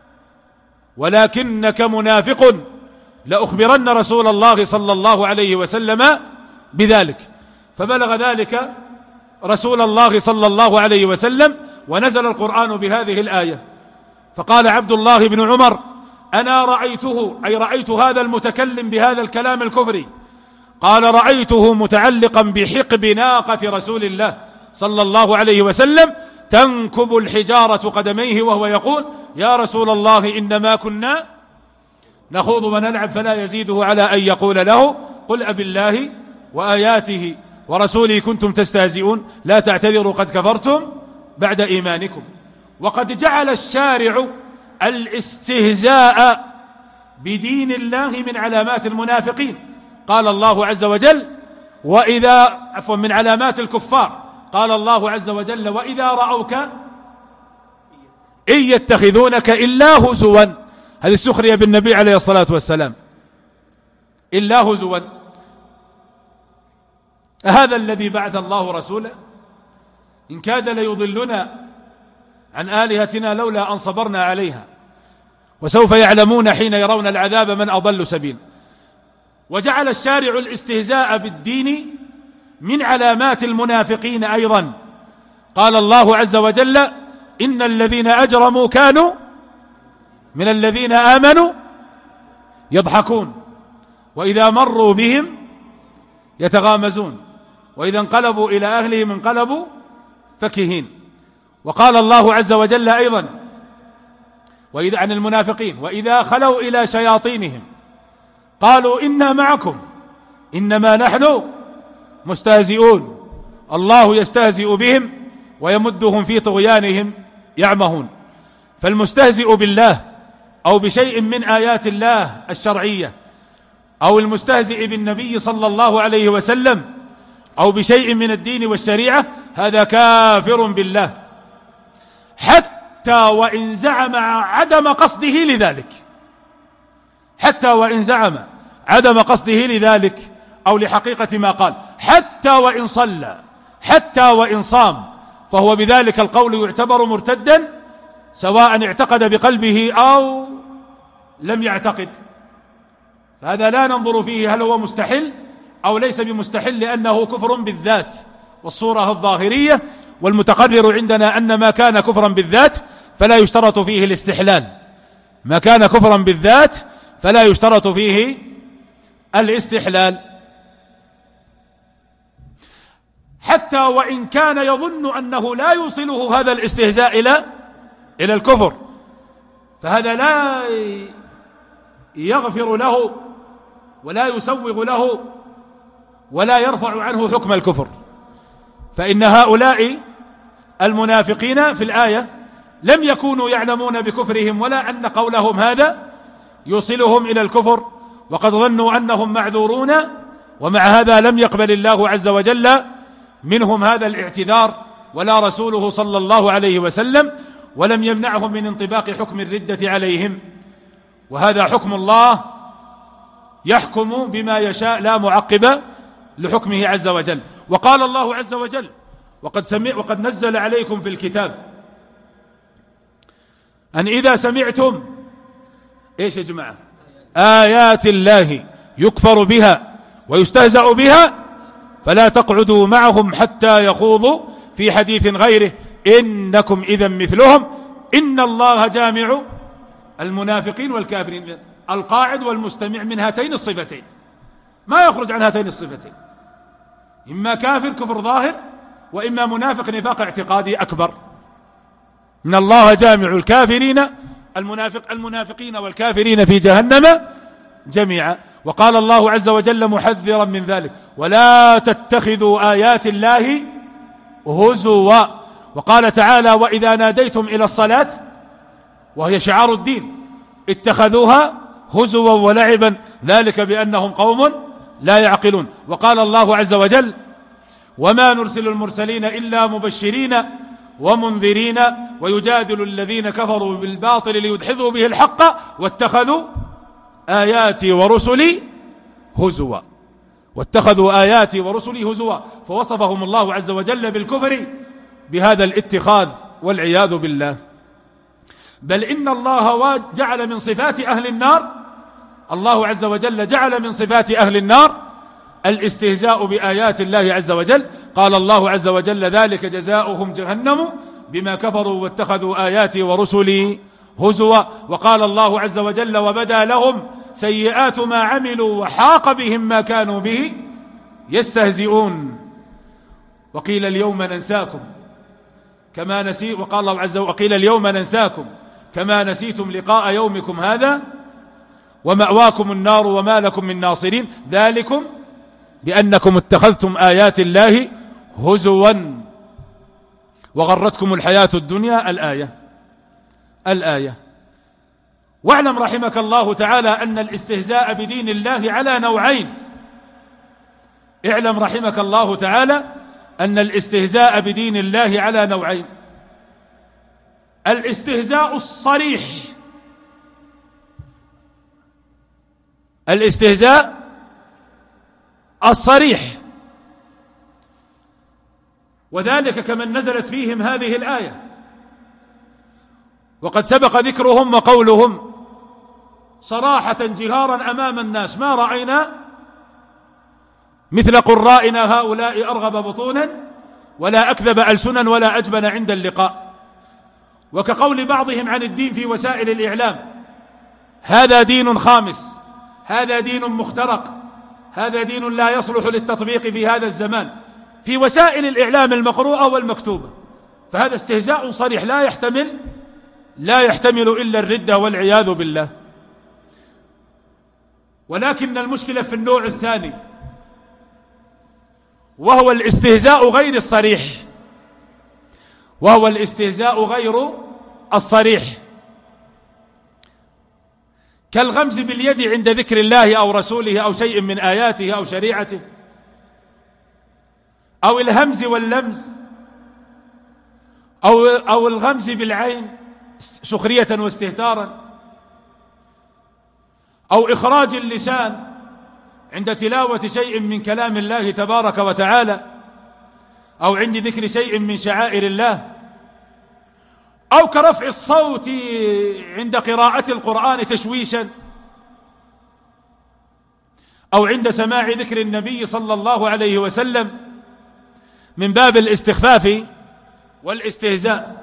ولكنك منافق، لأخبرن رسول الله صلى الله عليه وسلم بذلك. فبلغ ذلك رسول الله صلى الله عليه وسلم ونزل القرآن بهذه الآية. فقال عبد الله بن عمر: أنا رأيته، أي رأيت هذا المتكلم بهذا الكلام الكفري، قال رأيته متعلقا بحقب ناقة رسول الله صلى الله عليه وسلم تنكب الحجارة قدميه وهو يقول: يا رسول الله إنما كنا نخوض ونلعب. فلا يزيده على أن يقول له: قل أبالله وآياته ورسوله كنتم تستهزئون لا تعتذروا قد كفرتم بعد إيمانكم. وقد جعل الشارع الاستهزاء بدين الله من علامات المنافقين. قال الله عز وجل: من علامات الكفار قال الله عز وجل: وإذا رأوك إن يتخذونك إلا هزوا. هذه السخرية بالنبي عليه الصلاة والسلام، إلا هزوا. هذا الذي بعث الله رسوله؟ إن كاد ليضلنا عن آلهتنا لولا أن صبرنا عليها وسوف يعلمون حين يرون العذاب من أضل سبيل. وجعل الشارع الاستهزاء بالدين من علامات المنافقين أيضا. قال الله عز وجل: إن الذين أجرموا كانوا من الذين آمنوا يضحكون وإذا مروا بهم يتغامزون وإذا انقلبوا إلى أهلهم انقلبوا فكهين. وقال الله عز وجل أيضا عن المنافقين: وإذا خلوا إلى شياطينهم قالوا إنا معكم إنما نحن مستهزئون الله يستهزئ بهم ويمدهم في طغيانهم يعمهون. فالمستهزئ بالله أو بشيء من آيات الله الشرعية أو المستهزئ بالنبي صلى الله عليه وسلم أو بشيء من الدين والشريعة هذا كافر بالله، حتى وإن زعم عدم قصده لذلك، حتى وإن زعم عدم قصده لذلك أو لحقيقة ما قال، حتى وإن صلى، حتى وإن صام، فهو بذلك القول يعتبر مرتدا سواء اعتقد بقلبه أو لم يعتقد. فهذا لا ننظر فيه هل هو مستحل أو ليس بمستحل، لأنه كفر بالذات والصورة الظاهرية. والمتقرر عندنا أن ما كان كفرا بالذات فلا يشترط فيه الاستحلال، ما كان كفرا بالذات فلا يشترط فيه الاستحلال، حتى وإن كان يظن أنه لا يوصله هذا الاستهزاء إلى الكفر، فهذا لا يغفر له ولا يسوغ له ولا يرفع عنه حكم الكفر. فإن هؤلاء المنافقين في الآية لم يكونوا يعلمون بكفرهم ولا أن قولهم هذا يوصلهم إلى الكفر، وقد ظنوا أنهم معذورون، ومع هذا لم يقبل الله عز وجل منهم هذا الاعتذار ولا رسوله صلى الله عليه وسلم، ولم يمنعهم من انطباق حكم الردة عليهم. وهذا حكم الله يحكم بما يشاء لا معقب لحكمه عز وجل. وقال الله عز وجل: وقد نزل عليكم في الكتاب أن إذا سمعتم إيش يا جماعة؟ آيات الله يكفر بها ويستهزأ بها فلا تقعدوا معهم حتى يخوضوا في حديث غيره إنكم إذا مثلهم إن الله جامع المنافقين والكافرين. القاعد والمستمع من هاتين الصفتين، ما يخرج عن هاتين الصفتين، إما كافر كفر ظاهر، وإما منافق نفاق اعتقادي أكبر. إن الله جامع الكافرين المنافقين والكافرين في جهنم جميعا. وقال الله عز وجل محذرا من ذلك: ولا تتخذوا آيات الله هزوا. وقال تعالى: وإذا ناديتم إلى الصلاة، وهي شعار الدين، اتخذوها هزوا ولعبا ذلك بأنهم قوم لا يعقلون. وقال الله عز وجل: وما نرسل المرسلين إلا مبشرين ومنذرين ويجادل الذين كفروا بالباطل ليدحضوا به الحق واتخذوا آياتي ورسلي هزوا. واتخذوا آياتي ورسلي هزوا، فوصفهم الله عز وجل بالكفر بهذا الاتخاذ والعياذ بالله. بل إن الله جعل من صفات أهل النار، الله عز وجل جعل من صفات أهل النار الاستهزاء بآيات الله عز وجل. قال الله عز وجل: ذلك جزاؤهم جهنم بما كفروا واتخذوا آياتي ورسلي هزوا. وقال الله عز وجل: وبدا لهم سيئات ما عملوا وحاق بهم ما كانوا به يستهزئون. وقيل اليوم ننساكم كما نسيتم، وقال الله عز وجل: وقيل اليوم ننساكم كما نسيتم لقاء يومكم هذا ومأواكم النار وما لكم من ناصرين ذلكم بأنكم اتخذتم آيات الله هزوا وغرتكم الحياة الدنيا. الآية. واعلم رحمك الله تعالى أن الاستهزاء بدين الله على نوعين. اعلم رحمك الله تعالى أن الاستهزاء بدين الله على نوعين: الاستهزاء الصريح، الاستهزاء الصريح، وذلك كمن نزلت فيهم هذه الآية، وقد سبق ذكرهم وقولهم صراحة جهارا أمام الناس: ما رأينا مثل قرائنا هؤلاء أرغب بطونا ولا أكذب ألسنا ولا أجبن عند اللقاء. وكقول بعضهم عن الدين في وسائل الإعلام: هذا دين خامس، هذا دين مخترق، هذا دين لا يصلح للتطبيق في هذا الزمان، في وسائل الإعلام المقروءة والمكتوبة. فهذا استهزاء صريح لا يحتمل إلا الردة والعياذ بالله. ولكن المشكلة في النوع الثاني، وهو الاستهزاء غير الصريح، وهو الاستهزاء غير الصريح، كالغمز باليد عند ذكر الله أو رسوله أو شيء من آياته أو شريعته، أو الهمز واللمز، أو الغمز بالعين سخرية واستهتارا، أو إخراج اللسان عند تلاوة شيء من كلام الله تبارك وتعالى، أو عند ذكر شيء من شعائر الله، أو كرفع الصوت عند قراءة القرآن تشويشا، أو عند سماع ذكر النبي صلى الله عليه وسلم من باب الاستخفاف والاستهزاء،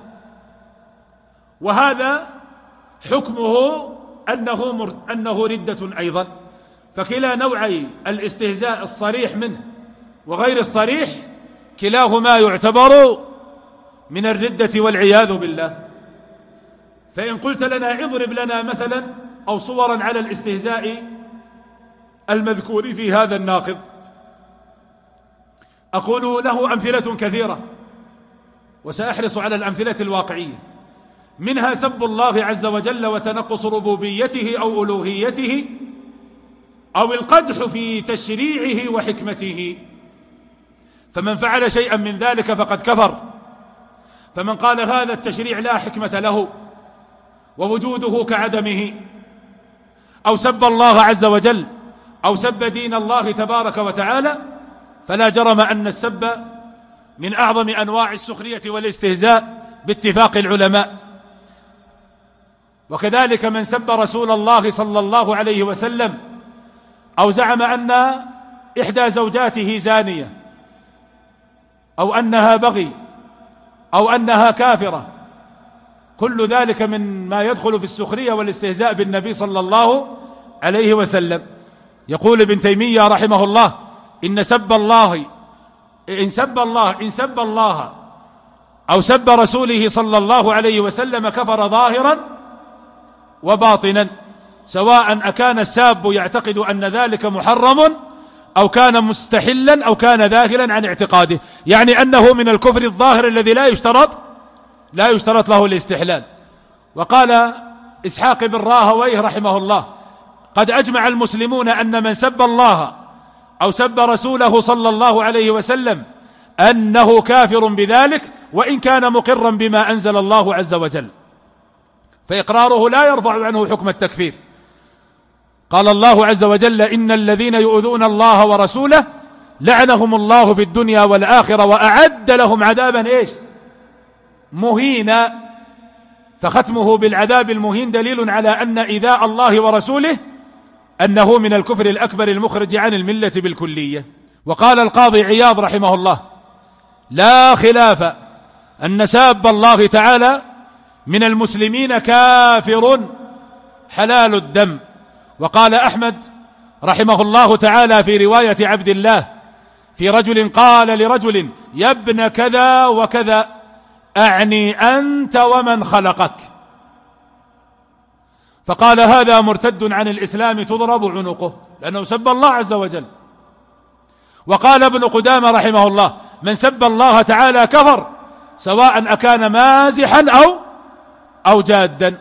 وهذا حكمه أنه ردة أيضا. فكلا نوعي الاستهزاء الصريح منه وغير الصريح كلاهما يعتبر من الردة والعياذ بالله. فإن قلت لنا اضرب لنا مثلا أو صورا على الاستهزاء المذكور في هذا الناقض، أقول له أمثلة كثيرة، وسأحرص على الأمثلة الواقعية، منها سب الله عز وجل وتنقص ربوبيته أو ألوهيته، أو القدح في تشريعه وحكمته. فمن فعل شيئا من ذلك فقد كفر. فمن قال هذا التشريع لا حكمة له ووجوده كعدمه، أو سب الله عز وجل أو سب دين الله تبارك وتعالى، فلا جرم أن السب من أعظم أنواع السخرية والاستهزاء باتفاق العلماء. وكذلك من سب رسول الله صلى الله عليه وسلم أو زعم أن إحدى زوجاته زانية أو أنها بغي أو أنها كافرة، كل ذلك من ما يدخل في السخرية والاستهزاء بالنبي صلى الله عليه وسلم. يقول ابن تيمية رحمه الله: إن سب الله أو سب رسوله صلى الله عليه وسلم كفر ظاهرا وباطنا، سواء أكان الساب يعتقد أن ذلك محرم أو كان مستحلا أو كان ذاهلا عن اعتقاده، يعني أنه من الكفر الظاهر الذي لا يشترط له الاستحلال. وقال إسحاق بن راهويه رحمه الله: قد أجمع المسلمون أن من سب الله أو سب رسوله صلى الله عليه وسلم أنه كافر بذلك وإن كان مقرا بما أنزل الله عز وجل، فإقراره لا يرفع عنه حكم التكفير. قال الله عز وجل: إن الذين يؤذون الله ورسوله لعنهم الله في الدنيا والآخرة وأعد لهم عذابا مهينا. فختمه بالعذاب المهين دليل على أن إيذاء الله ورسوله أنه من الكفر الأكبر المخرج عن الملة بالكلية. وقال القاضي عياض رحمه الله: لا خلاف أن ساب الله تعالى من المسلمين كافر حلال الدم. وقال أحمد رحمه الله تعالى في رواية عبد الله في رجل قال لرجل: يا ابن كذا وكذا، أعني أنت ومن خلقك. فقال: هذا مرتد عن الإسلام تضرب عنقه، لأنه سب الله عز وجل. وقال ابن قدامة رحمه الله: من سب الله تعالى كفر، سواء أكان مازحا أو جادا.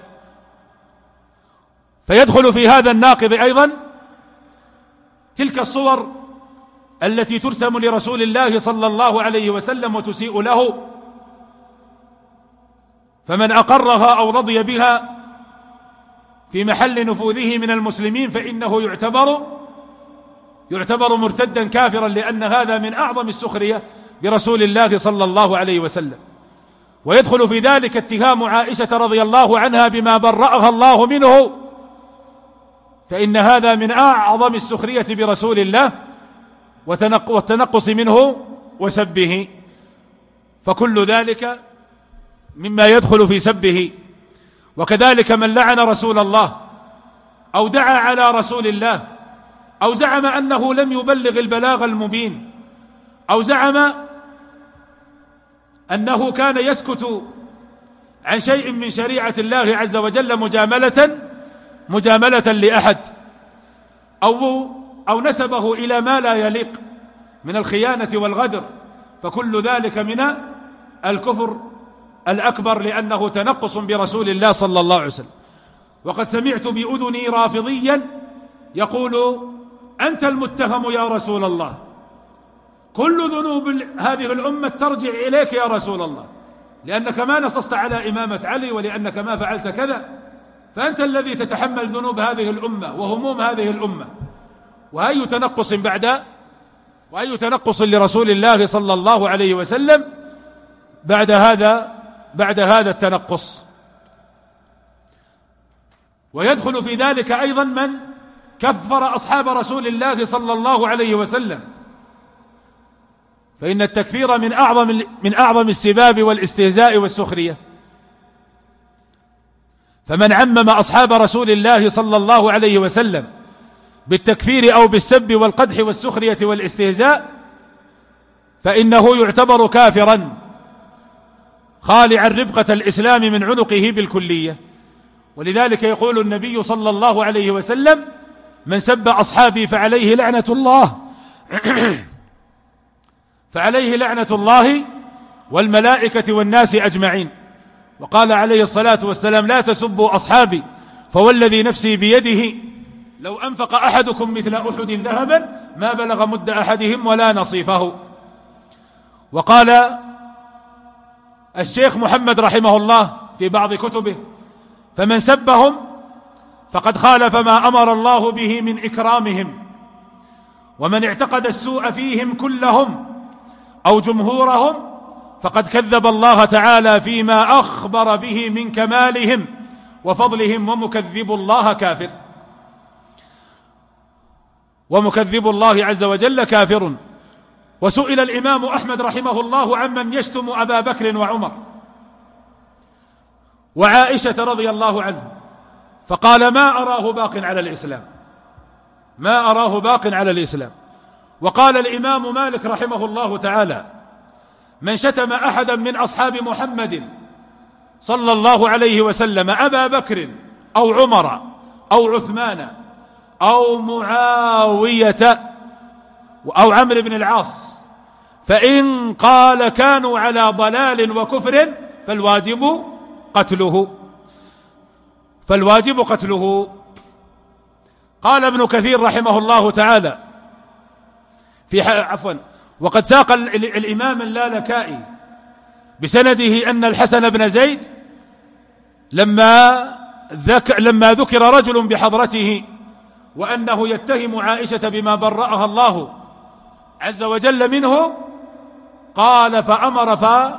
فيدخل في هذا الناقض أيضا تلك الصور التي ترسم لرسول الله صلى الله عليه وسلم وتسيء له، فمن أقرها أو رضي بها في محل نفوذه من المسلمين فإنه يعتبر مرتدا كافرا، لأن هذا من أعظم السخرية برسول الله صلى الله عليه وسلم. ويدخل في ذلك اتهام عائشة رضي الله عنها بما برأها الله منه، فإن هذا من أعظم السخرية برسول الله والتنقص منه وسبه. فكل ذلك مما يدخل في سبه. وكذلك من لعن رسول الله أو دعا على رسول الله أو زعم أنه لم يبلغ البلاغ المبين أو زعم أنه كان يسكت عن شيء من شريعة الله عز وجل مجاملة لأحد، أو نسبه إلى ما لا يليق من الخيانة والغدر، فكل ذلك من الكفر الأكبر، لأنه تنقص برسول الله صلى الله عليه وسلم. وقد سمعت بأذني رافضيا يقول: أنت المتهم يا رسول الله، كل ذنوب هذه الأمة ترجع إليك يا رسول الله، لأنك ما نصصت على إمامة علي ولأنك ما فعلت كذا، فأنت الذي تتحمل ذنوب هذه الأمة وهموم هذه الأمة. وأي تنقص لرسول الله صلى الله عليه وسلم بعد هذا التنقص. ويدخل في ذلك أيضا من كفر أصحاب رسول الله صلى الله عليه وسلم، فإن التكفير من أعظم السباب والاستهزاء والسخرية. فمن عمم أصحاب رسول الله صلى الله عليه وسلم بالتكفير أو بالسب والقدح والسخرية والاستهزاء فإنه يعتبر كافرا خالعا ربقة الإسلام من عنقه بالكلية. ولذلك يقول النبي صلى الله عليه وسلم: من سب أصحابي فعليه لعنة الله فعليه لعنة الله والملائكة والناس أجمعين. وقال عليه الصلاة والسلام: لا تسبوا أصحابي فوالذي نفسي بيده لو أنفق أحدكم مثل أحد ذهبا ما بلغ مد أحدهم ولا نصيفه. وقال الشيخ محمد رحمه الله في بعض كتبه: فمن سبهم فقد خالف ما أمر الله به من إكرامهم، ومن اعتقد السوء فيهم كلهم أو جمهورهم فقد كذب الله تعالى فيما أخبر به من كمالهم وفضلهم، ومكذب الله كافر، ومكذب الله عز وجل كافر. وسئل الإمام أحمد رحمه الله عمن يشتم أبا بكر وعمر وعائشة رضي الله عنه فقال: ما أراه باق على الإسلام، ما أراه باق على الإسلام. وقال الإمام مالك رحمه الله تعالى: من شتم أحدا من أصحاب محمد صلى الله عليه وسلم أبا بكر أو عمر أو عثمان أو معاوية أو عمرو بن العاص فإن قال كانوا على ضلال وكفر فالواجب قتله. قال ابن كثير رحمه الله تعالى وقد ساق الإمام اللالكائي بسنده أن الحسن بن زيد لما ذكر رجل بحضرته وأنه يتهم عائشة بما برأها الله عز وجل منه، قال: فأمر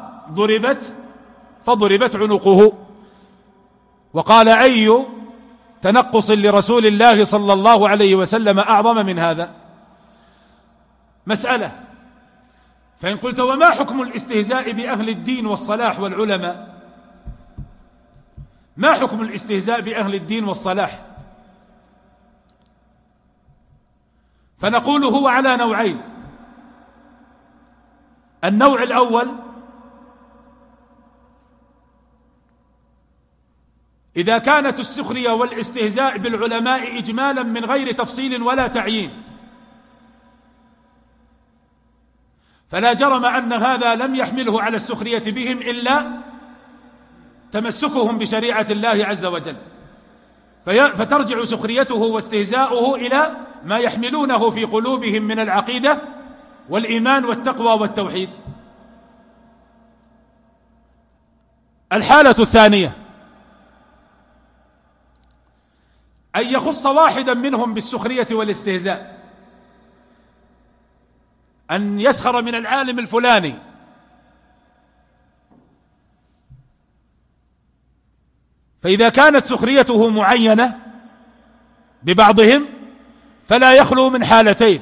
فضربت عنقه. وقال: أي تنقص لرسول الله صلى الله عليه وسلم أعظم من هذا؟ مسألة. فإن قلت: وما حكم الاستهزاء بأهل الدين والصلاح والعلماء؟ ما حكم الاستهزاء بأهل الدين والصلاح؟ فنقول هو على نوعين. النوع الأول: إذا كانت السخرية والاستهزاء بالعلماء إجمالا من غير تفصيل ولا تعيين، فلا جرم أن هذا لم يحمله على السخرية بهم إلا تمسكهم بشريعة الله عز وجل، فترجع سخريته واستهزاؤه إلى ما يحملونه في قلوبهم من العقيدة والإيمان والتقوى والتوحيد. الحالة الثانية: أن يخص واحدا منهم بالسخرية والاستهزاء، أن يسخر من العالم الفلاني فإذا كانت سخريته معينة ببعضهم فلا يخلو من حالتين: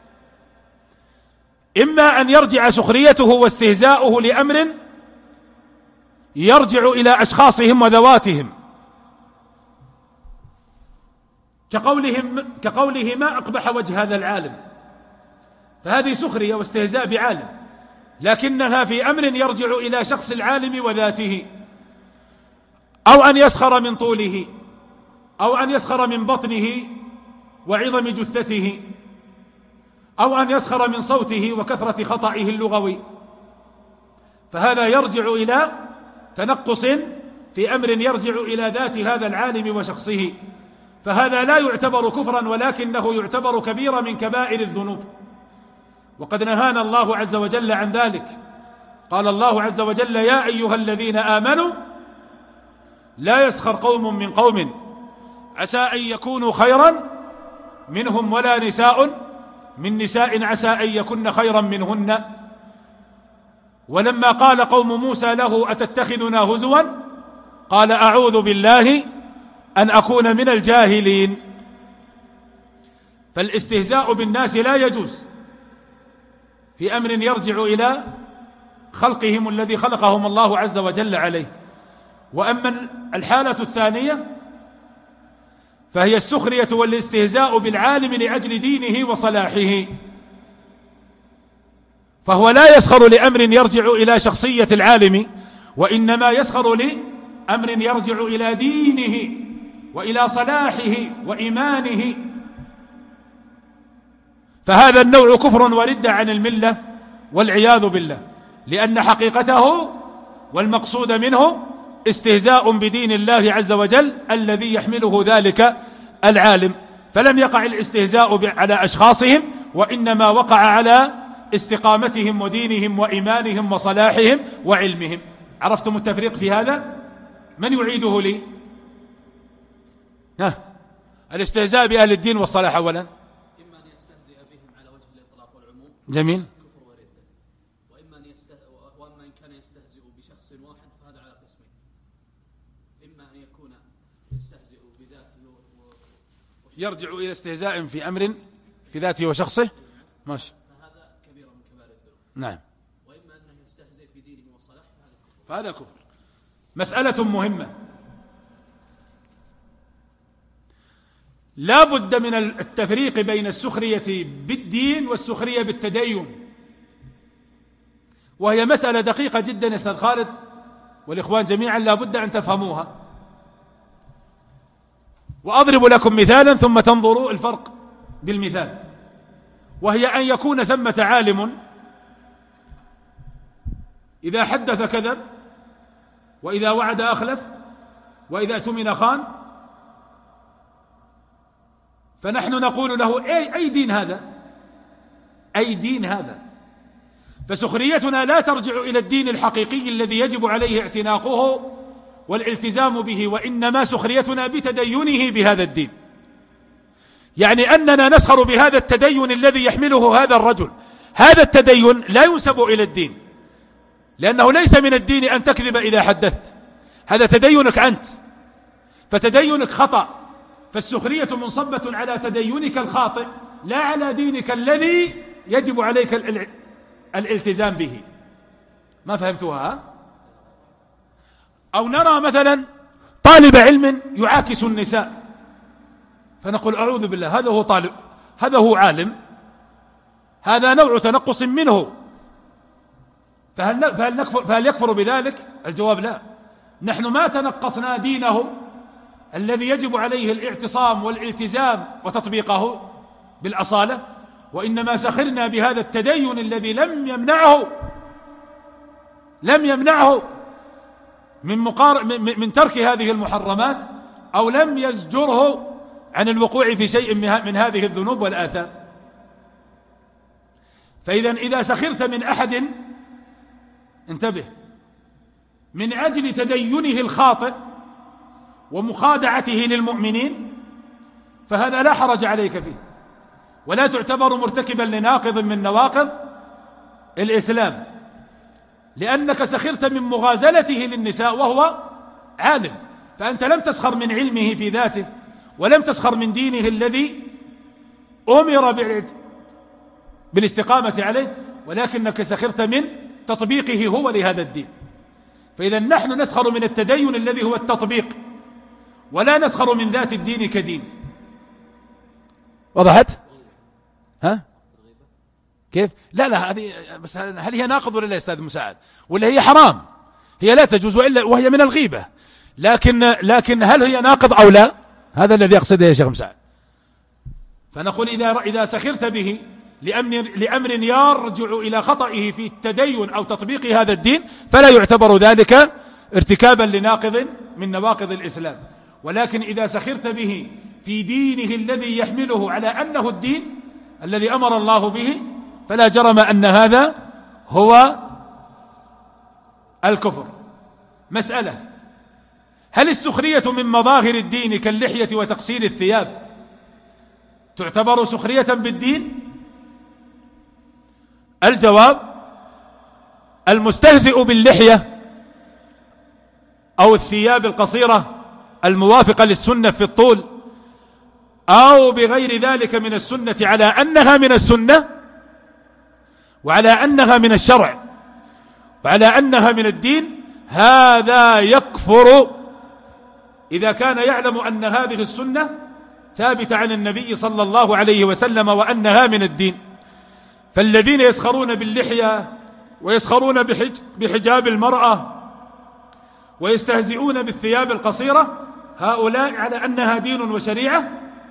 إما أن يرجع سخريته واستهزاؤه لأمر يرجع إلى أشخاصهم وذواتهم، كقوله: ما أقبح وجه هذا العالم، فهذه سخرية واستهزاء بعالم، لكنها في أمر يرجع إلى شخص العالم وذاته. أو أن يسخر من طوله، أو أن يسخر من بطنه وعظم جثته، أو أن يسخر من صوته وكثرة خطئه اللغوي، فهذا يرجع إلى تنقص في أمر يرجع إلى ذات هذا العالم وشخصه، فهذا لا يعتبر كفرا ولكنه يعتبر كبيرة من كبائر الذنوب. وقد نهانا الله عز وجل عن ذلك. قال الله عز وجل: يا أيها الذين آمنوا لا يسخر قوم من قوم عسى أن يكونوا خيرا منهم ولا نساء من نساء عسى أن يكن خيرا منهن. ولما قال قوم موسى له: أتتخذنا هزوا؟ قال: أعوذ بالله أن أكون من في أمر يرجع إلى خلقهم الذي خلقهم الله عز وجل عليه. وأما الحالة الثانية فهي السخرية والاستهزاء بالعالم لأجل دينه وصلاحه، فهو لا يسخر لأمر يرجع إلى شخصية العالم، وإنما يسخر لأمر يرجع إلى دينه وإلى صلاحه وإيمانه، فهذا النوع كفر ورد عن الملة والعياذ بالله، لأن حقيقته والمقصود منه استهزاء بدين الله عز وجل الذي يحمله ذلك العالم. فلم يقع الاستهزاء على أشخاصهم، وإنما وقع على استقامتهم ودينهم وإيمانهم وصلاحهم وعلمهم. عرفتم التفريق في هذا؟ من يعيده لي؟ الاستهزاء بأهل الدين والصلاح أولا، إما أن يستهزئ بهم على وجه الإطلاق والعموم، جميل، كفر وردة. وأما إن كان يستهزئ بشخص واحد فهذا على قسمين، إما أن يكون يستهزئ بذاته يرجع إلى استهزاء في أمر في ذاته وشخصه، ماشي، فهذا كبير من كبائر الذنوب. نعم. وإما أنه يستهزئ في دينه وصلاحه فهذا كفر. مسألة مهمة، لا بد من التفريق بين السخرية بالدين والسخرية بالتدين، وهي مسألة دقيقة جدا يا أستاذ خالد والإخوان جميعا، لا بد أن تفهموها. وأضرب لكم مثالا ثم تنظروا الفرق بالمثال، وهي أن يكون ثمة عالم إذا حدث كذب، وإذا وعد أخلف، وإذا اؤتمن خان، فنحن نقول له أي دين هذا؟ أي دين هذا؟ فسخريتنا لا ترجع إلى الدين الحقيقي الذي يجب عليه اعتناقه والالتزام به، وإنما سخريتنا بتدينه بهذا الدين، يعني أننا نسخر بهذا التدين الذي يحمله هذا الرجل. هذا التدين لا ينسب إلى الدين، لأنه ليس من الدين أن تكذب إذا حدثت، هذا تدينك أنت، فتدينك خطأ، فالسخرية منصبة على تدينك الخاطئ لا على دينك الذي يجب عليك الالتزام به. ما فهمتوها؟ أو نرى مثلا طالب علم يعاكس النساء، فنقول أعوذ بالله، هذا هو طالب، هذا هو عالم، هذا نوع تنقص منه، فهل يكفر بذلك؟ الجواب لا. نحن ما تنقصنا دينه الذي يجب عليه الاعتصام والالتزام وتطبيقه بالأصالة، وإنما سخرنا بهذا التدين الذي لم يمنعه من ترك هذه المحرمات، أو لم يزجره عن الوقوع في شيء من هذه الذنوب والآثام. إذا سخرت من أحد، انتبه، من أجل تدينه الخاطئ ومخادعته للمؤمنين، فهذا لا حرج عليك فيه، ولا تعتبر مرتكبا لناقض من نواقض الإسلام، لأنك سخرت من مغازلته للنساء وهو عالم، فأنت لم تسخر من علمه في ذاته، ولم تسخر من دينه الذي أمر بالاستقامة عليه، ولكنك سخرت من تطبيقه هو لهذا الدين. فإذا نحن نسخر من التدين الذي هو التطبيق، ولا نسخر من ذات الدين كدين. وضحت؟ ها؟ كيف؟ لا هذه بس، هل هي ناقض ولا لا يا أستاذ مساعد؟ ولا هي حرام؟ هي لا تجوز وهي من الغيبة، لكن هل هي ناقض أو لا؟ هذا الذي يقصده يا شيخ مساعد. فنقول إذا سخرت به لأمر يرجع إلى خطئه في التدين أو تطبيق هذا الدين، فلا يعتبر ذلك ارتكابا لناقض من نواقض الإسلام. ولكن إذا سخرت به في دينه الذي يحمله على أنه الدين الذي أمر الله به، فلا جرم أن هذا هو الكفر. مسألة: هل السخرية من مظاهر الدين كاللحية وتقصير الثياب تعتبر سخرية بالدين؟ الجواب: المستهزئ باللحية أو الثياب القصيرة الموافقة للسنة في الطول، أو بغير ذلك من السنة على أنها من السنة، وعلى أنها من الشرع وعلى أنها من الدين، هذا يكفر إذا كان يعلم أن هذه السنة ثابتة عن النبي صلى الله عليه وسلم وأنها من الدين. فالذين يسخرون باللحية ويسخرون بحجاب المرأة ويستهزئون بالثياب القصيرة، هؤلاء على أنها دين وشريعة،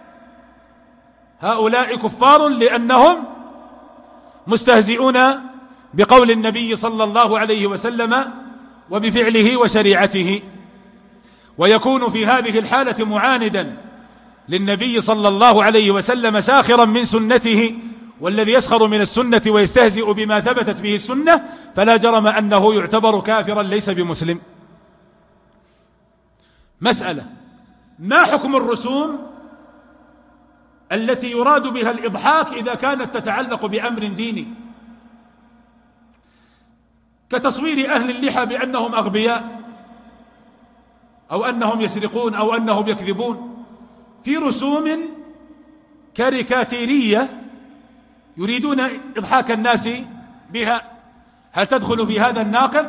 هؤلاء كفار لأنهم مستهزئون بقول النبي صلى الله عليه وسلم وبفعله وشريعته، ويكون في هذه الحالة معاندا للنبي صلى الله عليه وسلم ساخرا من سنته. والذي يسخر من السنة ويستهزئ بما ثبتت به السنة فلا جرم أنه يعتبر كافرا ليس بمسلم. مسألة: ما حكم الرسوم التي يراد بها الإضحاك إذا كانت تتعلق بأمر ديني، كتصوير أهل اللحى بأنهم أغبياء أو أنهم يسرقون أو أنهم يكذبون، في رسوم كاريكاتيرية يريدون إضحاك الناس بها، هل تدخل في هذا الناقض؟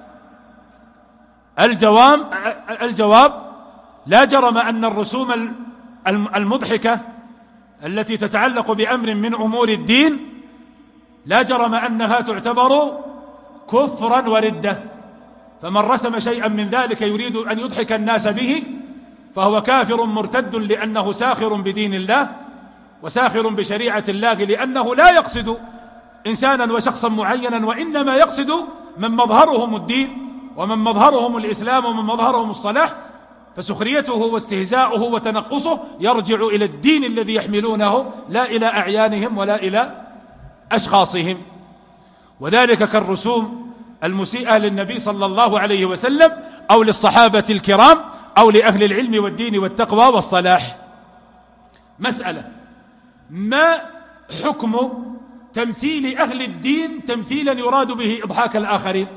الجواب: لا جرم أن الرسوم المضحكة التي تتعلق بأمر من أمور الدين لا جرم أنها تعتبر كفرا وردة، فمن رسم شيئا من ذلك يريد أن يضحك الناس به فهو كافر مرتد، لأنه ساخر بدين الله وساخر بشريعة الله، لأنه لا يقصد إنسانا وشخصا معينا، وإنما يقصد من مظهرهم الدين ومن مظهرهم الإسلام ومن مظهرهم الصلاح، فسخريته واستهزاؤه وتنقصه يرجع إلى الدين الذي يحملونه لا إلى أعيانهم ولا إلى أشخاصهم. وذلك كالرسوم المسيئة للنبي صلى الله عليه وسلم أو للصحابة الكرام أو لأهل العلم والدين والتقوى والصلاح. مسألة: ما حكم تمثيل أهل الدين تمثيلا يراد به إضحاك الآخرين؟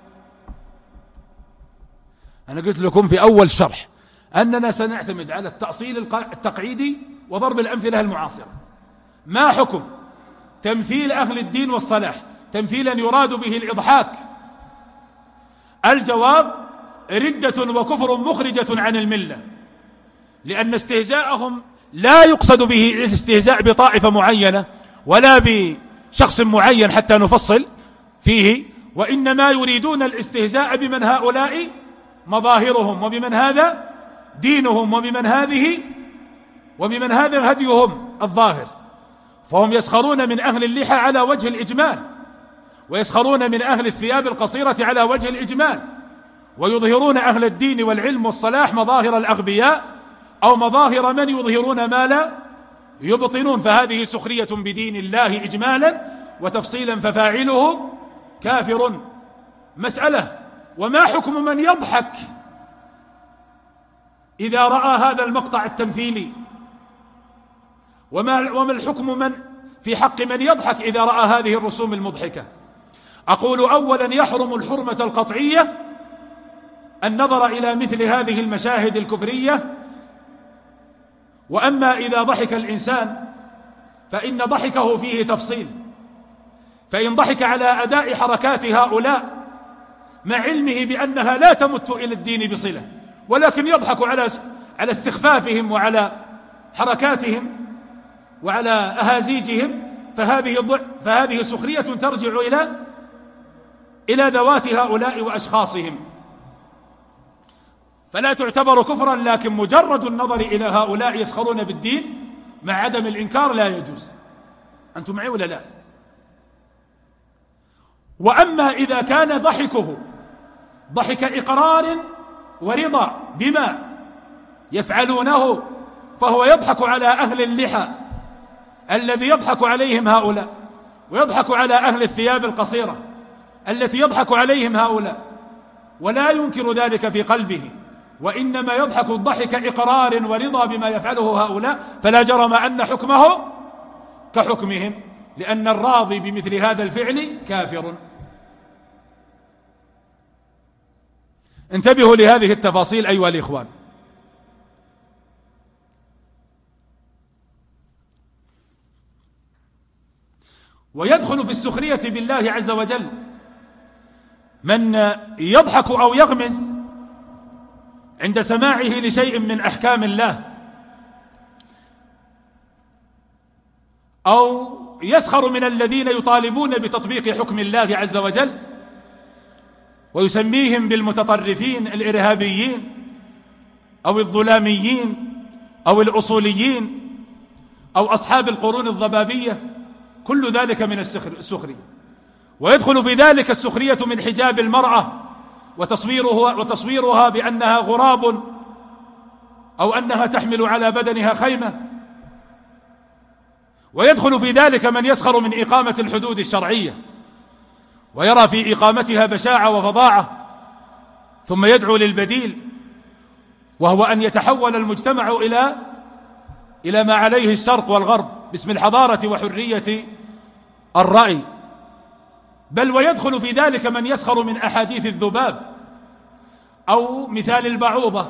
أنا قلت لكم في أول شرح أننا سنعتمد على التأصيل التقعيدي وضرب الأمثلة المعاصرة. ما حكم تمثيل أهل الدين والصلاح تمثيلا يراد به الإضحاك؟ الجواب: ردة وكفر مخرجة عن الملة، لأن استهزاءهم لا يقصد به الاستهزاء بطائفة معينة ولا بشخص معين حتى نفصل فيه، وإنما يريدون الاستهزاء بمن هؤلاء مظاهرهم وبمن هذا دينهم وبمن هذا هديهم الظاهر، فهم يسخرون من أهل اللحى على وجه الإجمال، ويسخرون من أهل الثياب القصيرة على وجه الإجمال، ويظهرون أهل الدين والعلم والصلاح مظاهر الأغبياء أو مظاهر من يظهرون ما لا يبطنون، فهذه سخرية بدين الله إجمالا وتفصيلا، ففاعله كافر. مسألة: وما حكم من يضحك إذا رأى هذا المقطع التمثيلي؟ وما الحكم في حق من يضحك إذا رأى هذه الرسوم المضحكة؟ أقول: أولا، يحرم الحرمة القطعية النظر إلى مثل هذه المشاهد الكفرية. وأما إذا ضحك الإنسان فإن ضحكه فيه تفصيل، فإن ضحك على أداء حركات هؤلاء مع علمه بأنها لا تمت إلى الدين بصلة، ولكن يضحك على استخفافهم وعلى حركاتهم وعلى أهازيجهم، فهذه سخرية ترجع إلى ذوات هؤلاء وأشخاصهم، فلا تعتبر كفرا، لكن مجرد النظر إلى هؤلاء يسخرون بالدين مع عدم الإنكار لا يجوز. أنتم معي ولا لا؟ وأما إذا كان ضحكه ضحك إقرار ورضا بما يفعلونه، فهو يضحك على أهل اللحى الذي يضحك عليهم هؤلاء، ويضحك على أهل الثياب القصيرة التي يضحك عليهم هؤلاء، ولا ينكر ذلك في قلبه، وإنما يضحك الضحك إقرار ورضا بما يفعله هؤلاء، فلا جرم أن حكمه كحكمهم، لأن الراضي بمثل هذا الفعل كافر. انتبهوا لهذه التفاصيل أيها الإخوان. ويدخل في السخرية بالله عز وجل من يضحك أو يغمز عند سماعه لشيء من أحكام الله، أو يسخر من الذين يطالبون بتطبيق حكم الله عز وجل ويسميهم بالمتطرفين الإرهابيين أو الظلاميين أو الأصوليين أو أصحاب القرون الضبابية. كل ذلك من السخرية. ويدخل في ذلك السخرية من حجاب المرأة وتصويرها بأنها غراب أو أنها تحمل على بدنها خيمة. ويدخل في ذلك من يسخر من إقامة الحدود الشرعية ويرى في إقامتها بشاعة وفظاعة، ثم يدعو للبديل، وهو أن يتحول المجتمع إلى ما عليه الشرق والغرب باسم الحضارة وحرية الرأي. بل ويدخل في ذلك من يسخر من أحاديث الذباب أو مثال البعوضة،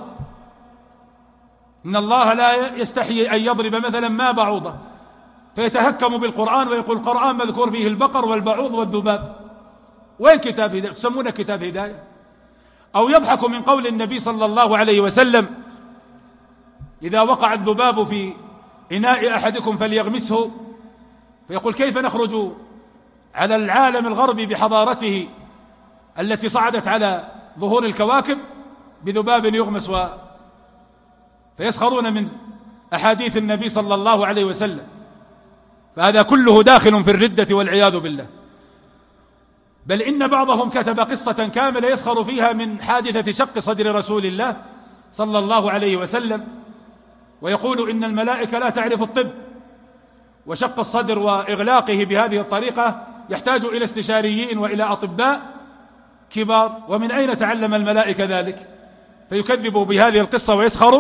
إن الله لا يستحيي أن يضرب مثلا ما بعوضة، فيتهكم بالقرآن ويقول القرآن مذكور فيه البقر والبعوض والذباب. وين كتاب هداية؟ تسمونه كتاب هداية؟ أو يضحك من قول النبي صلى الله عليه وسلم: إذا وقع الذباب في إناء أحدكم فليغمسه، فيقول: كيف نخرج على العالم الغربي بحضارته التي صعدت على ظهور الكواكب بذباب يغمس فيسخرون من أحاديث النبي صلى الله عليه وسلم. فهذا كله داخل في الردة والعياذ بالله. بل إن بعضهم كتب قصة كاملة يسخر فيها من حادثة شق صدر رسول الله صلى الله عليه وسلم، ويقول إن الملائكة لا تعرف الطب، وشق الصدر وإغلاقه بهذه الطريقة يحتاج إلى استشاريين وإلى أطباء كبار، ومن أين تعلم الملائكة ذلك؟ فيكذب بهذه القصة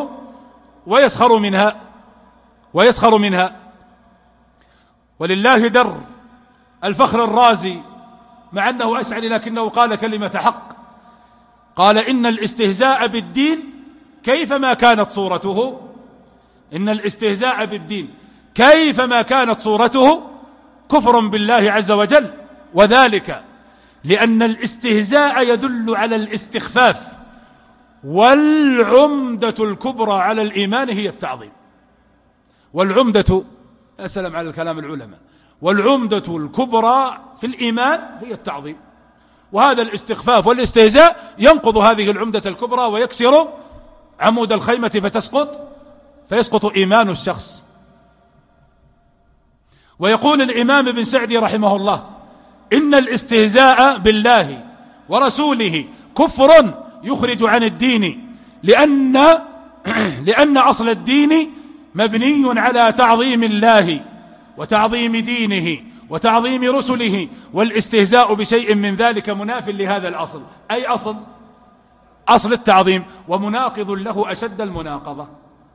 ويسخر منها. ولله در الفخر الرازي، مع أنه أشعري لكنه قال كلمة حق، قال: إن الاستهزاء بالدين كيفما كانت صورته، إن الاستهزاء بالدين كيفما كانت صورته كفر بالله عز وجل، وذلك لأن الاستهزاء يدل على الاستخفاف، والعمدة الكبرى على الإيمان هي التعظيم. والعمدة، أسلم على الكلام العلماء، والعمدة الكبرى في الإيمان هي التعظيم. وهذا الاستخفاف والاستهزاء ينقض هذه العمدة الكبرى ويكسر عمود الخيمة فيسقط إيمان الشخص. ويقول الإمام ابن سعدي رحمه الله: إن الاستهزاء بالله ورسوله كفر يخرج عن الدين، لأن أصل الدين مبني على تعظيم الله وتعظيم دينه وتعظيم رسله، والاستهزاء بشيء من ذلك مناف لهذا الأصل. أي أصل التعظيم، ومناقض له أشد المناقضة.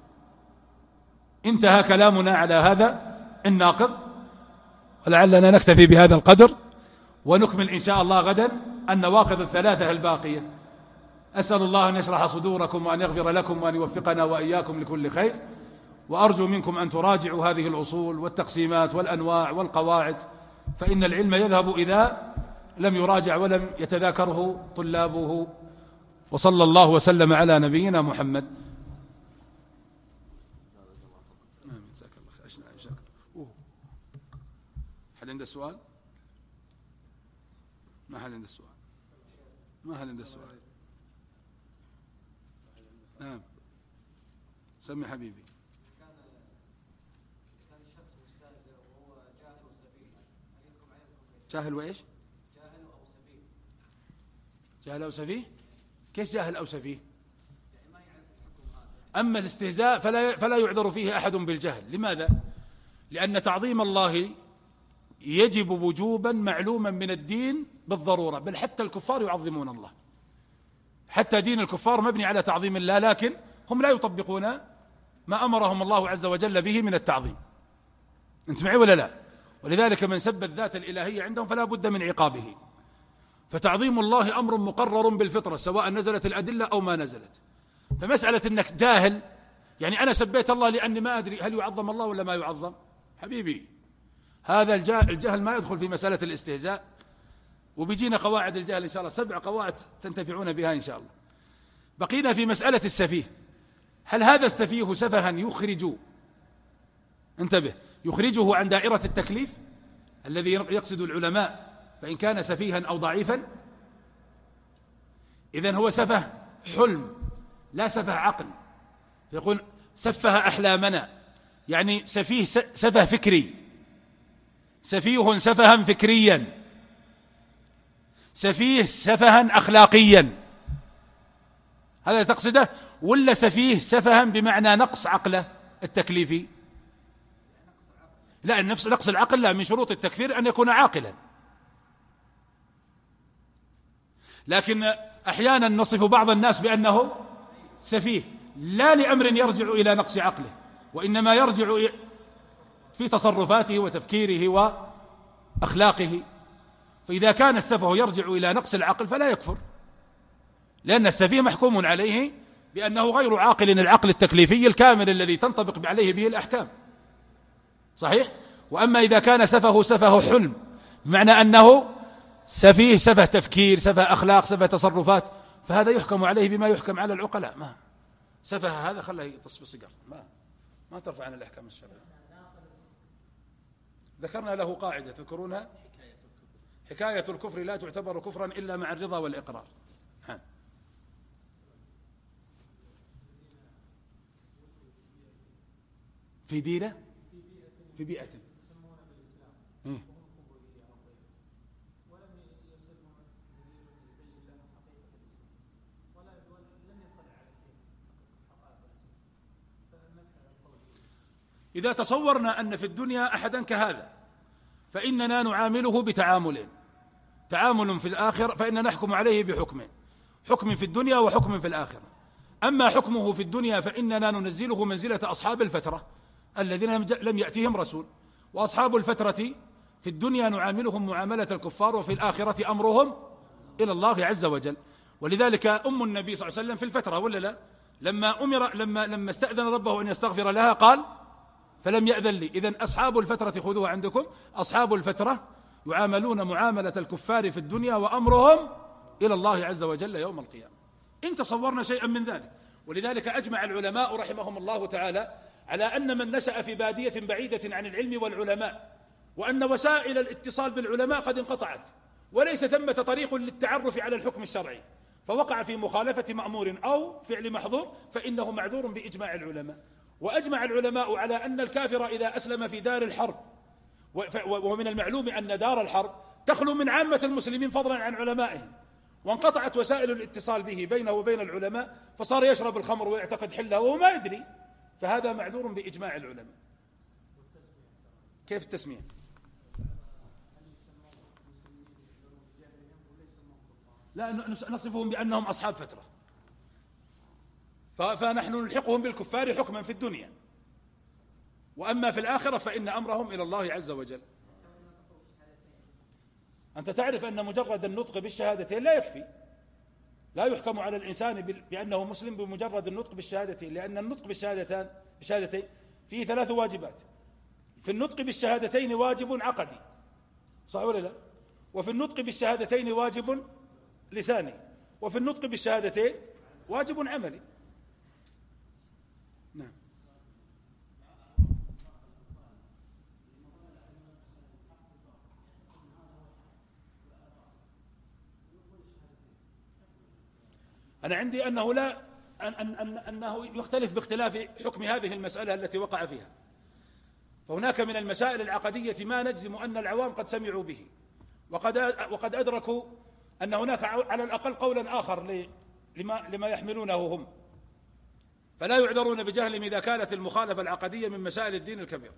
انتهى كلامنا على هذا الناقض، ولعلنا نكتفي بهذا القدر، ونكمل إن شاء الله غدا النواقض الثلاثة الباقية. أسأل الله أن يشرح صدوركم وأن يغفر لكم وأن يوفقنا وإياكم لكل خير، وأرجو منكم أن تراجعوا هذه الأصول والتقسيمات والأنواع والقواعد، فإن العلم يذهب إذا لم يراجع ولم يتذاكره طلابه. وصلى الله وسلم على نبينا محمد. هل عنده سؤال؟ ما هل عنده سؤال؟ نعم، سمي حبيبي. جاهل وإيش؟ جاهل أو سفيه؟ كيف جاهل أو سفيه؟ أما الاستهزاء فلا يعذر فيه أحد بالجهل. لماذا؟ لأن تعظيم الله يجب وجوبا معلوما من الدين بالضرورة، بل حتى الكفار يعظمون الله، حتى دين الكفار مبني على تعظيم الله، لكن هم لا يطبقون ما أمرهم الله عز وجل به من التعظيم. أنت معي ولا لا؟ ولذلك من سب الذات الإلهية عندهم فلا بد من عقابه. فتعظيم الله أمر مقرر بالفطرة، سواء نزلت الأدلة أو ما نزلت. فمسألة أنك جاهل، يعني أنا سبيت الله لأني ما أدري هل يعظم الله ولا ما يعظم؟ حبيبي، هذا الجهل ما يدخل في مسألة الاستهزاء، وبيجينا قواعد الجهل إن شاء الله 7 قواعد تنتفعون بها إن شاء الله. بقينا في مسألة السفيه. هل هذا السفيه سفها انتبه، يخرجه عن دائرة التكليف الذي يقصد العلماء فإن كان سفيها أو ضعيفا؟ إذن هو سفه حلم لا سفه عقل، فيقول سفه أحلامنا، يعني سفيه سفه فكري، سفيه سفها فكريا، سفيه سفها أخلاقيا، هذا تقصده؟ ولا سفيه سفها بمعنى نقص عقله التكليفي؟ لا، نقص العقل لا، من شروط التكفير أن يكون عاقلا، لكن أحيانا نصف بعض الناس بأنه سفيه لا لأمر يرجع إلى نقص عقله، وإنما يرجع في تصرفاته وتفكيره وأخلاقه. فإذا كان السفه يرجع إلى نقص العقل فلا يكفر، لأن السفيه محكوم عليه بأنه غير عاقل العقل التكليفي الكامل الذي تنطبق عليه به الأحكام، صحيح؟ وأما إذا كان سفه حلم، بمعنى أنه سفيه سفه تفكير، سفه أخلاق، سفه تصرفات، فهذا يحكم عليه بما يحكم على العقلاء. ما سفه هذا خليه يطص بصقر، ما ترفع عن الأحكام الشرعية. ذكرنا له قاعدة تذكرونها: حكاية الكفر لا تعتبر كفرا إلا مع الرضا والإقرار. في دينه، في بيئته، إذا تصورنا أن في الدنيا أحدا كهذا فإننا نعامله بتعاملين: تعامل في الآخرة، فإننا نحكم عليه بحكمين: حكم في الدنيا وحكم في الآخرة. أما حكمه في الدنيا فإننا ننزله منزلة أصحاب الفترة الذين لم يأتيهم رسول، وأصحاب الفترة في الدنيا نعاملهم معاملة الكفار، وفي الآخرة أمرهم إلى الله عز وجل. ولذلك أم النبي صلى الله عليه وسلم في الفترة، ولا لا؟ لما استأذن ربه أن يستغفر لها قال: فلم يأذن لي. إذن أصحاب الفترة خذوها عندكم، أصحاب الفترة يعاملون معاملة الكفار في الدنيا وأمرهم إلى الله عز وجل يوم القيامة، إن تصورنا شيئا من ذلك. ولذلك أجمع العلماء رحمهم الله تعالى على أن من نشأ في بادية بعيدة عن العلم والعلماء، وأن وسائل الاتصال بالعلماء قد انقطعت، وليس ثمة طريق للتعرف على الحكم الشرعي، فوقع في مخالفة مأمور أو فعل محظور، فإنه معذور بإجماع العلماء. وأجمع العلماء على أن الكافر إذا أسلم في دار الحرب، ومن المعلوم أن دار الحرب تخلو من عامة المسلمين فضلا عن علمائهم، وانقطعت وسائل الاتصال به بينه وبين العلماء، فصار يشرب الخمر ويعتقد حلها وهو ما يدري، فهذا معذور بإجماع العلماء. كيف التسمية؟ لا، نصفهم بأنهم أصحاب فترة، فنحن نلحقهم بالكفار حكما في الدنيا، وأما في الآخرة فإن أمرهم إلى الله عز وجل. أنت تعرف أن مجرد النطق بالشهادتين لا يكفي، لا يحكم على الإنسان بأنه مسلم بمجرد النطق بالشهادتين، لأن النطق بالشهادتين فيه 3 واجبات. في النطق بالشهادتين واجب عقدي، صح ولا لا؟ وفي النطق بالشهادتين واجب لساني، وفي النطق بالشهادتين واجب عملي. نعم. أنا عندي أنه أنه يختلف باختلاف حكم هذه المسألة التي وقع فيها. فهناك من المسائل العقدية ما نجزم أن العوام قد سمعوا به، وقد أدركوا أن هناك على الأقل قولا آخر لما يحملونه هم، فلا يعذرون بجهلهم إذا كانت المخالفة العقدية من مسائل الدين الكبير.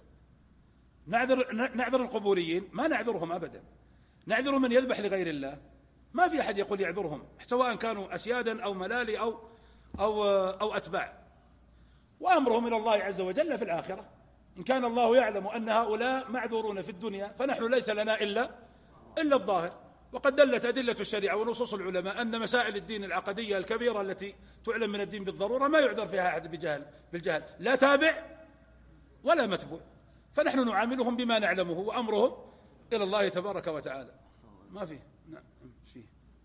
نعذر القبوريين، ما نعذرهم أبدا، نعذر من يذبح لغير الله، ما في أحد يقول يعذرهم، سواء كانوا أسيادا أو ملالي أو أتباع، وأمرهم إلى الله عز وجل في الآخرة. إن كان الله يعلم أن هؤلاء معذورون في الدنيا فنحن ليس لنا إلا الظاهر. وقد دلت أدلة الشريعة ونصوص العلماء أن مسائل الدين العقدية الكبيرة التي تعلم من الدين بالضرورة ما يعذر فيها أحد بالجهل، لا تابع ولا متبوع. فنحن نعاملهم بما نعلمه وأمرهم إلى الله تبارك وتعالى. ما فيه. نعم فيه.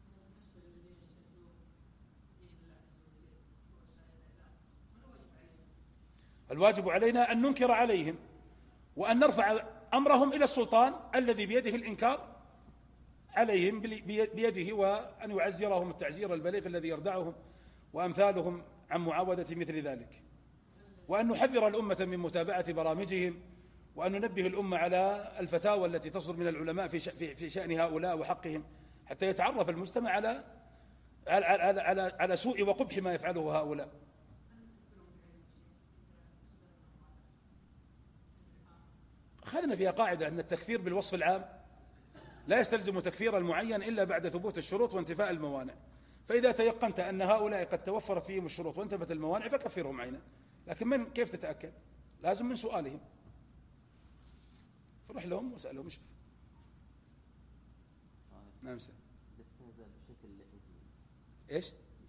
الواجب علينا أن ننكر عليهم وأن نرفع أمرهم إلى السلطان الذي بيده الإنكار عليهم بيده، وأن يعزرهم التعزير البليغ الذي يردعهم وأمثالهم عن معاودة مثل ذلك، وأن نحذر الأمة من متابعة برامجهم، وأن ننبه الأمة على الفتاوى التي تصدر من العلماء في شأن هؤلاء وحقهم، حتى يتعرف المجتمع على سوء وقبح ما يفعله هؤلاء. أخذنا فيها قاعدة أن التكفير بالوصف العام لا يستلزم تكفير المعين إلا بعد ثبوت الشروط وانتفاء الموانع، فإذا تيقنت أن هؤلاء قد توفرت فيهم الشروط وانتفت الموانع فكفرهم عينا، لكن كيف تتأكد؟ لازم من سؤالهم، فرح لهم وسألهم. شوف نعم سأل. إيش؟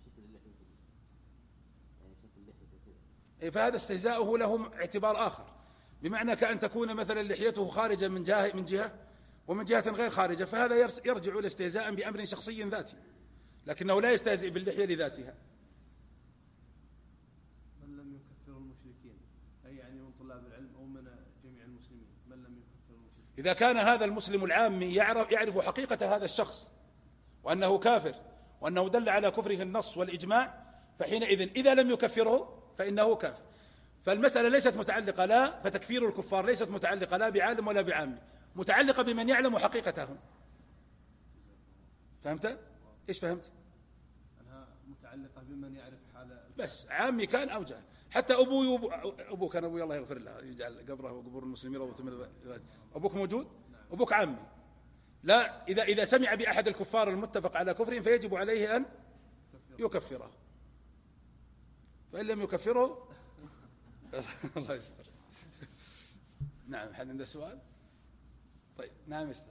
فهذا استهزاؤه لهم اعتبار آخر، بمعنى كأن تكون مثلا لحيته خارجة من جهة ومن جهة غير خارجة، فهذا يرجع إلى استهزاء بأمر شخصي ذاتي، لكنه لا يستهزئ باللحية لذاتها. من لم يكفر المشركين، أي يعني من طلاب العلم أو من جميع المسلمين، من لم يكفر المشركين. إذا كان هذا المسلم العامي يعرف حقيقة هذا الشخص وأنه كافر وأنه دل على كفره النص والإجماع، فحينئذ إذا لم يكفره فإنه كافر. فالمسألة ليست متعلقة لا فتكفير الكفار ليست متعلقة لا بعالم ولا بعامي، متعلقة بمن يعلم حقيقتهم. فهمت؟ إيش فهمت؟ أنها متعلقة بمن يعرف حال بس عامي كان أو جهل. حتى أبوه كان أبوي الله يغفر له يجعل قبره وقبور المسلمين روضة من الرياض. أبوك موجود؟ أبوك عامي. لا، إذا سمع بأحد الكفار المتفق على كفرهم فيجب عليه أن يكفره، فإن لم يكفره الله يستر. نعم، حد عنده سؤال؟ طيب نعم يستر.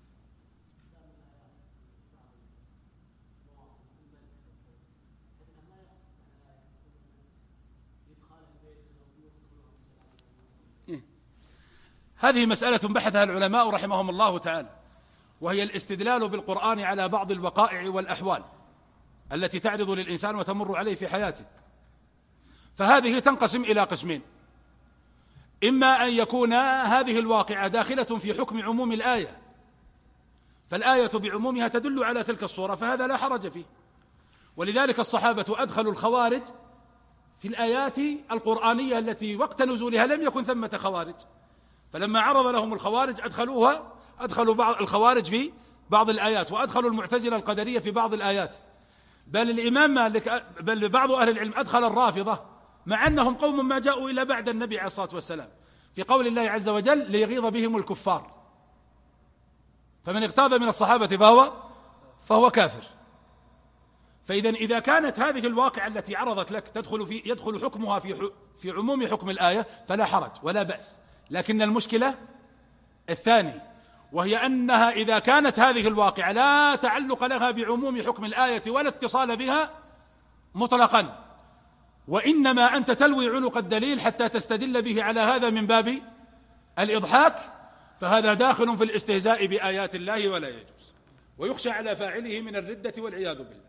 هذه مسألة بحثها العلماء رحمهم الله تعالى، وهي الاستدلال بالقرآن على بعض الوقائع والأحوال التي تعرض للإنسان وتمر عليه في حياته. فهذه تنقسم إلى قسمين: إما أن يكون هذه الواقعة داخلة في حكم عموم الآية، فالآية بعمومها تدل على تلك الصورة، فهذا لا حرج فيه. ولذلك الصحابة أدخلوا الخوارج في الآيات القرآنية التي وقت نزولها لم يكن ثمة خوارج، فلما عرض لهم الخوارج أدخلوا بعض الخوارج في بعض الآيات، وأدخلوا المعتزلة القدرية في بعض الآيات، بل الإمام مالك بل بعض أهل العلم أدخل الرافضة، مع أنهم قوم ما جاءوا إلا بعد النبي عليه الصلاة والسلام، في قول الله عز وجل: ليغيظ بهم الكفار. فمن اغتاظ من الصحابة فهو كافر. إذا كانت هذه الواقعة التي عرضت لك يدخل حكمها في عموم حكم الآية فلا حرج ولا بأس، لكن المشكلة الثاني، وهي أنها إذا كانت هذه الواقعة لا تعلق لها بعموم حكم الآية ولا اتصال بها مطلقا، وإنما أنت تلوي عنق الدليل حتى تستدل به على هذا من باب الإضحاك، فهذا داخل في الاستهزاء بآيات الله ولا يجوز، ويخشى على فاعله من الردة والعياذ بالله،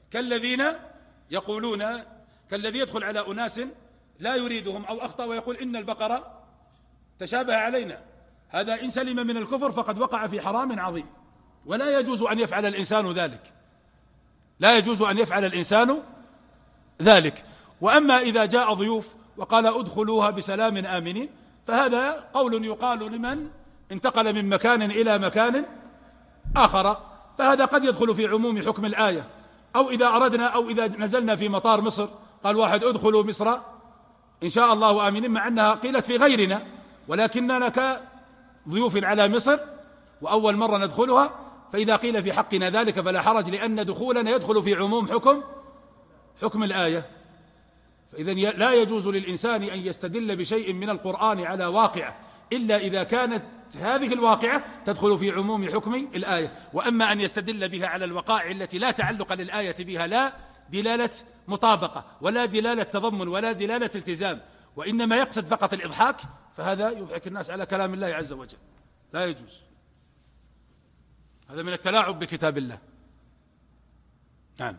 كالذي يدخل على أناس لا يريدهم أو أخطأ ويقول: إن البقرة تشابه علينا، هذا إن سلم من الكفر فقد وقع في حرام عظيم، ولا يجوز أن يفعل الإنسان ذلك، لا يجوز أن يفعل الإنسان ذلك. وأما إذا جاء ضيوف وقال: ادخلوها بسلام آمنين، فهذا قول يقال لمن انتقل من مكان إلى مكان آخر، فهذا قد يدخل في عموم حكم الآية. أو إذا أردنا أو إذا نزلنا في مطار مصر قال واحد: ادخلوا مصر إن شاء الله آمنين، مع أنها قيلت في غيرنا، ولكننا كضيوف على مصر وأول مرة ندخلها، فإذا قيل في حقنا ذلك فلا حرج، لأن دخولنا يدخل في عموم حكم الآية. فإذا لا يجوز للإنسان أن يستدل بشيء من القرآن على واقعة إلا إذا كانت هذه الواقعة تدخل في عموم حكم الآية. وأما أن يستدل بها على الوقائع التي لا تعلق للآية بها، لا دلالة مطابقة ولا دلالة تضمن ولا دلالة التزام، وإنما يقصد فقط الإضحاك، فهذا يضحك الناس على كلام الله عز وجل، لا يجوز، هذا من التلاعب بكتاب الله. نعم.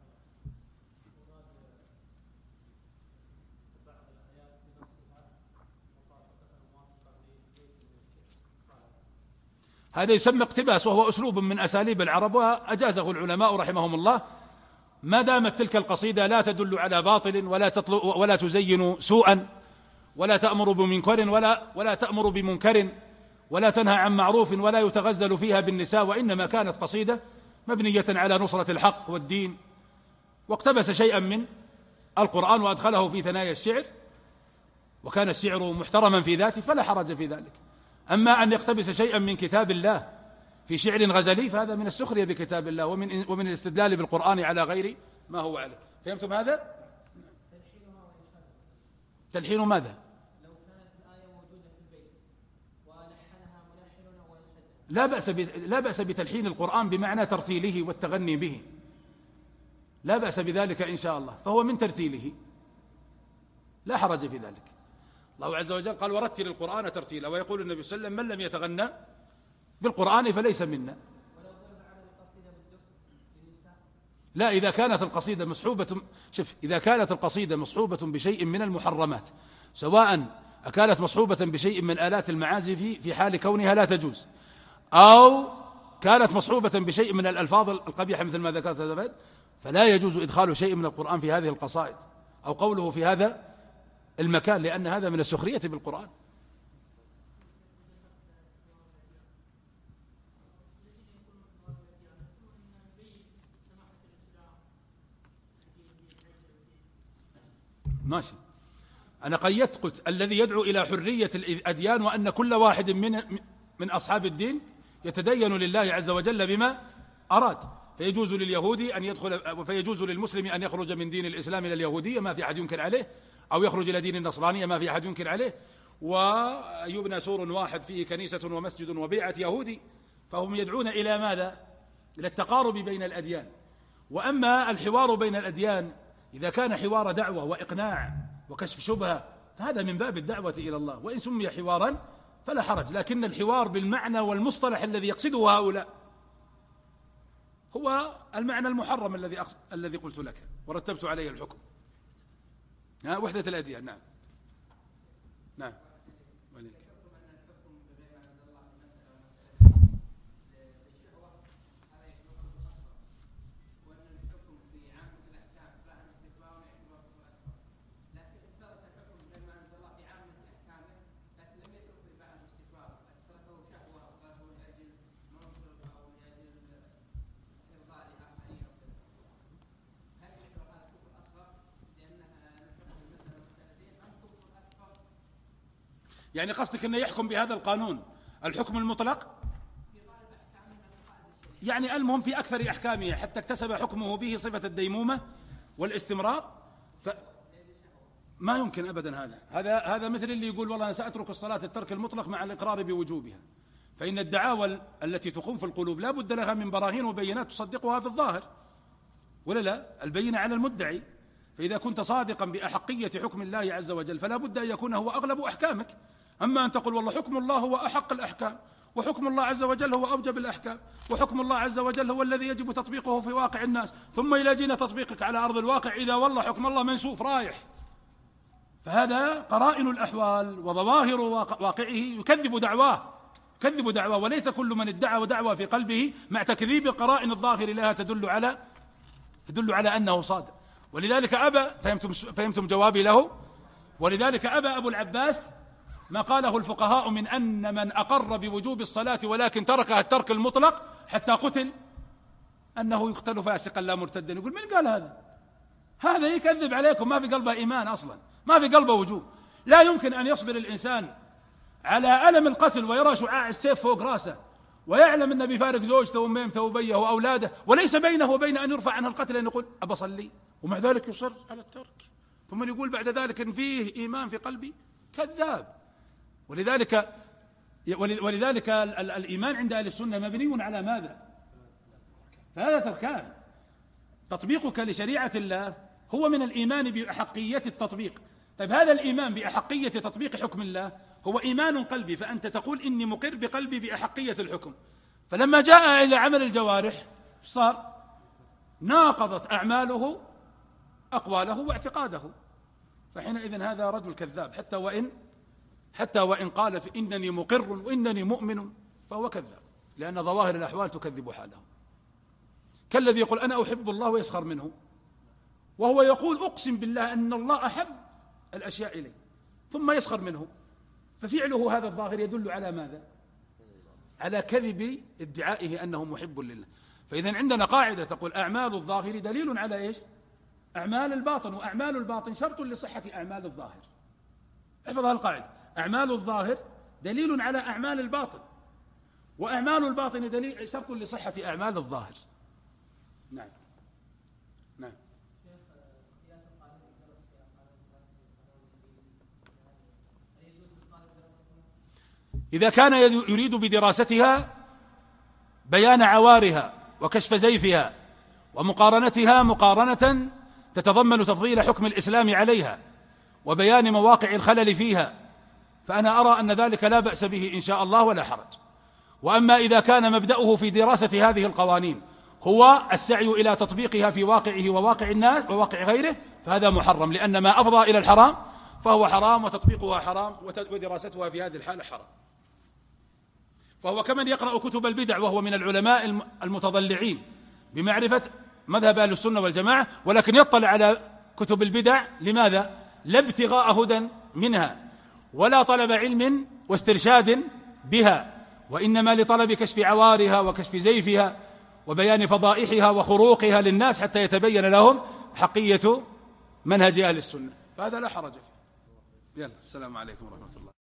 هذا يسمى اقتباس، وهو أسلوب من أساليب العرب وأجازه العلماء رحمهم الله، ما دامت تلك القصيدة لا تدل على باطل ولا تزين سوءا ولا تأمر بمنكر ولا تأمر بمنكر ولا تنهى عن معروف ولا يتغزل فيها بالنساء، وإنما كانت قصيدة مبنية على نصرة الحق والدين، واقتبس شيئا من القرآن وأدخله في ثنايا الشعر، وكان الشعر محترما في ذاته فلا حرج في ذلك. أما أن يقتبس شيئا من كتاب الله في شعر غزلي فهذا من السخرية بكتاب الله ومن الاستدلال بالقرآن على غير ما هو عليه. فهمتم هذا؟ تلحين ماذا؟ لو كانت الآية موجودة في البيت ولحنها ملحن لا بأس بتلحين القرآن بمعنى ترتيله والتغني به، لا بأس بذلك إن شاء الله، فهو من ترتيله لا حرج في ذلك. الله عز وجل قال ورتل القرآن ترتيلا، ويقول النبي صلى الله عليه وسلم من لم يتغنى بالقرآن فليس منا. لا، إذا كانت القصيدة مصحوبة، شوف، إذا كانت القصيدة مصحوبة بشيء من المحرمات، سواء كانت مصحوبة بشيء من آلات المعازف في حال كونها لا تجوز، أو كانت مصحوبة بشيء من الألفاظ القبيحة مثل ما ذكرت، فلا يجوز إدخال شيء من القرآن في هذه القصائد أو قوله في هذا المكان، لأن هذا من السخرية بالقرآن. ماشي، أنا قيدت قلت الذي يدعو إلى حرية الأديان، وأن كل واحد من أصحاب الدين يتدين لله عز وجل بما أراد، فيجوز لليهودي أن يدخل، وفيجوز للمسلم أن يخرج من دين الإسلام إلى اليهودية ما في أحد ينكر عليه، أو يخرج إلى دين النصرانية ما في أحد ينكر عليه، ويبنى سور واحد فيه كنيسة ومسجد وبيعة يهودي، فهم يدعون إلى ماذا؟ إلى التقارب بين الأديان. وأما الحوار بين الأديان إذا كان حوار دعوة وإقناع وكشف شبهة فهذا من باب الدعوة إلى الله، وإن سمي حوارا فلا حرج، لكن الحوار بالمعنى والمصطلح الذي يقصده هؤلاء هو المعنى المحرم الذي قلت لك ورتبت عليه الحكم، وحدة الأديان. نعم نعم. يعني قصدك أنه يحكم بهذا القانون الحكم المطلق، يعني المهم في أكثر أحكامه حتى اكتسب حكمه به صفة الديمومة والاستمرار، ما يمكن أبدا. هذا مثل اللي يقول والله أنا سأترك الصلاة الترك المطلق مع الإقرار بوجوبها، فإن الدعاوى التي تقوم في القلوب لا بد لها من براهين وبينات تصدقها في الظاهر، ولا لا؟ البينة على المدعي، فإذا كنت صادقا بأحقية حكم الله عز وجل فلا بد أن يكون هو أغلب أحكامك. أما أن تقول والله حكم الله هو أحق الأحكام، وحكم الله عز وجل هو أوجب الأحكام، وحكم الله عز وجل هو الذي يجب تطبيقه في واقع الناس، ثم إلى جينا تطبيقك على أرض الواقع إذا والله حكم الله منسوف رايح، فهذا قرائن الأحوال وظواهر واقعه يكذب دعواه، وليس كل من ادعى دعوى في قلبه مع تكذيب القرائن الظاهر لها تدل على أنه صادق. ولذلك أبى، فهمتم جوابي له؟ ولذلك أبى أبو العباس ما قاله الفقهاء من أن من أقر بوجوب الصلاة ولكن تركها الترك المطلق حتى قتل أنه يقتل فاسقا لا مرتدا. يقول من قال هذا يكذب عليكم، ما في قلبه إيمان أصلا، ما في قلبه وجوب. لا يمكن أن يصبر الإنسان على ألم القتل ويرى شعاع السيف فوق راسه ويعلم أنه بيفارق زوجته وميمته وبيه وأولاده وليس بينه وبين أن يرفع عنه القتل أن يقول أبى أصلي، ومع ذلك يصر على الترك، ثم يقول بعد ذلك إن فيه إيمان في قلبي، كذاب. ولذلك الإيمان عند أهل السنة مبني على ماذا؟ فهذا تركان. تطبيقك لشريعة الله هو من الإيمان بأحقية التطبيق. طيب هذا الإيمان بأحقية تطبيق حكم الله هو إيمان قلبي، فأنت تقول إني مقر بقلبي بأحقية الحكم، فلما جاء إلى عمل الجوارح صار ناقضت أعماله أقواله واعتقاده، فحينئذ هذا رجل كذاب حتى وإن قال إنني مقر وإنني مؤمن فهو كذاب، لأن ظواهر الأحوال تكذب حاله. كالذي يقول أنا أحب الله ويسخر منه، وهو يقول أقسم بالله أن الله أحب الأشياء إليه ثم يسخر منه، ففعله هذا الظاهر يدل على ماذا؟ على كذب ادعائه أنه محب لله. فإذا عندنا قاعدة تقول أعمال الظاهر دليل على إيش؟ أعمال الباطن، وأعمال الباطن شرط لصحة أعمال الظاهر. احفظ هذه القاعدة، أعمال الظاهر دليل على أعمال الباطن، وأعمال الباطن دليل شرط لصحة أعمال الظاهر. نعم نعم. إذا كان يريد بدراستها بيان عوارها وكشف زيفها ومقارنتها مقارنة تتضمن تفضيل حكم الإسلام عليها وبيان مواقع الخلل فيها، فأنا أرى أن ذلك لا بأس به إن شاء الله ولا حرج. وأما إذا كان مبدأه في دراسة هذه القوانين هو السعي إلى تطبيقها في واقعه وواقع الناس وواقع غيره، فهذا محرم، لأن ما أفضى إلى الحرام فهو حرام، وتطبيقها حرام، ودراستها في هذه الحالة حرام. فهو كمن يقرأ كتب البدع وهو من العلماء المتضلعين بمعرفة مذهب أهل السنة والجماعة، ولكن يطلع على كتب البدع لماذا؟ لا ابتغاء هدى منها ولا طلب علم واسترشاد بها، وإنما لطلب كشف عوارها وكشف زيفها وبيان فضائحها وخروقها للناس حتى يتبين لهم حقية منهج أهل السنة، فهذا لا حرج فيه. يلا، السلام عليكم ورحمة الله.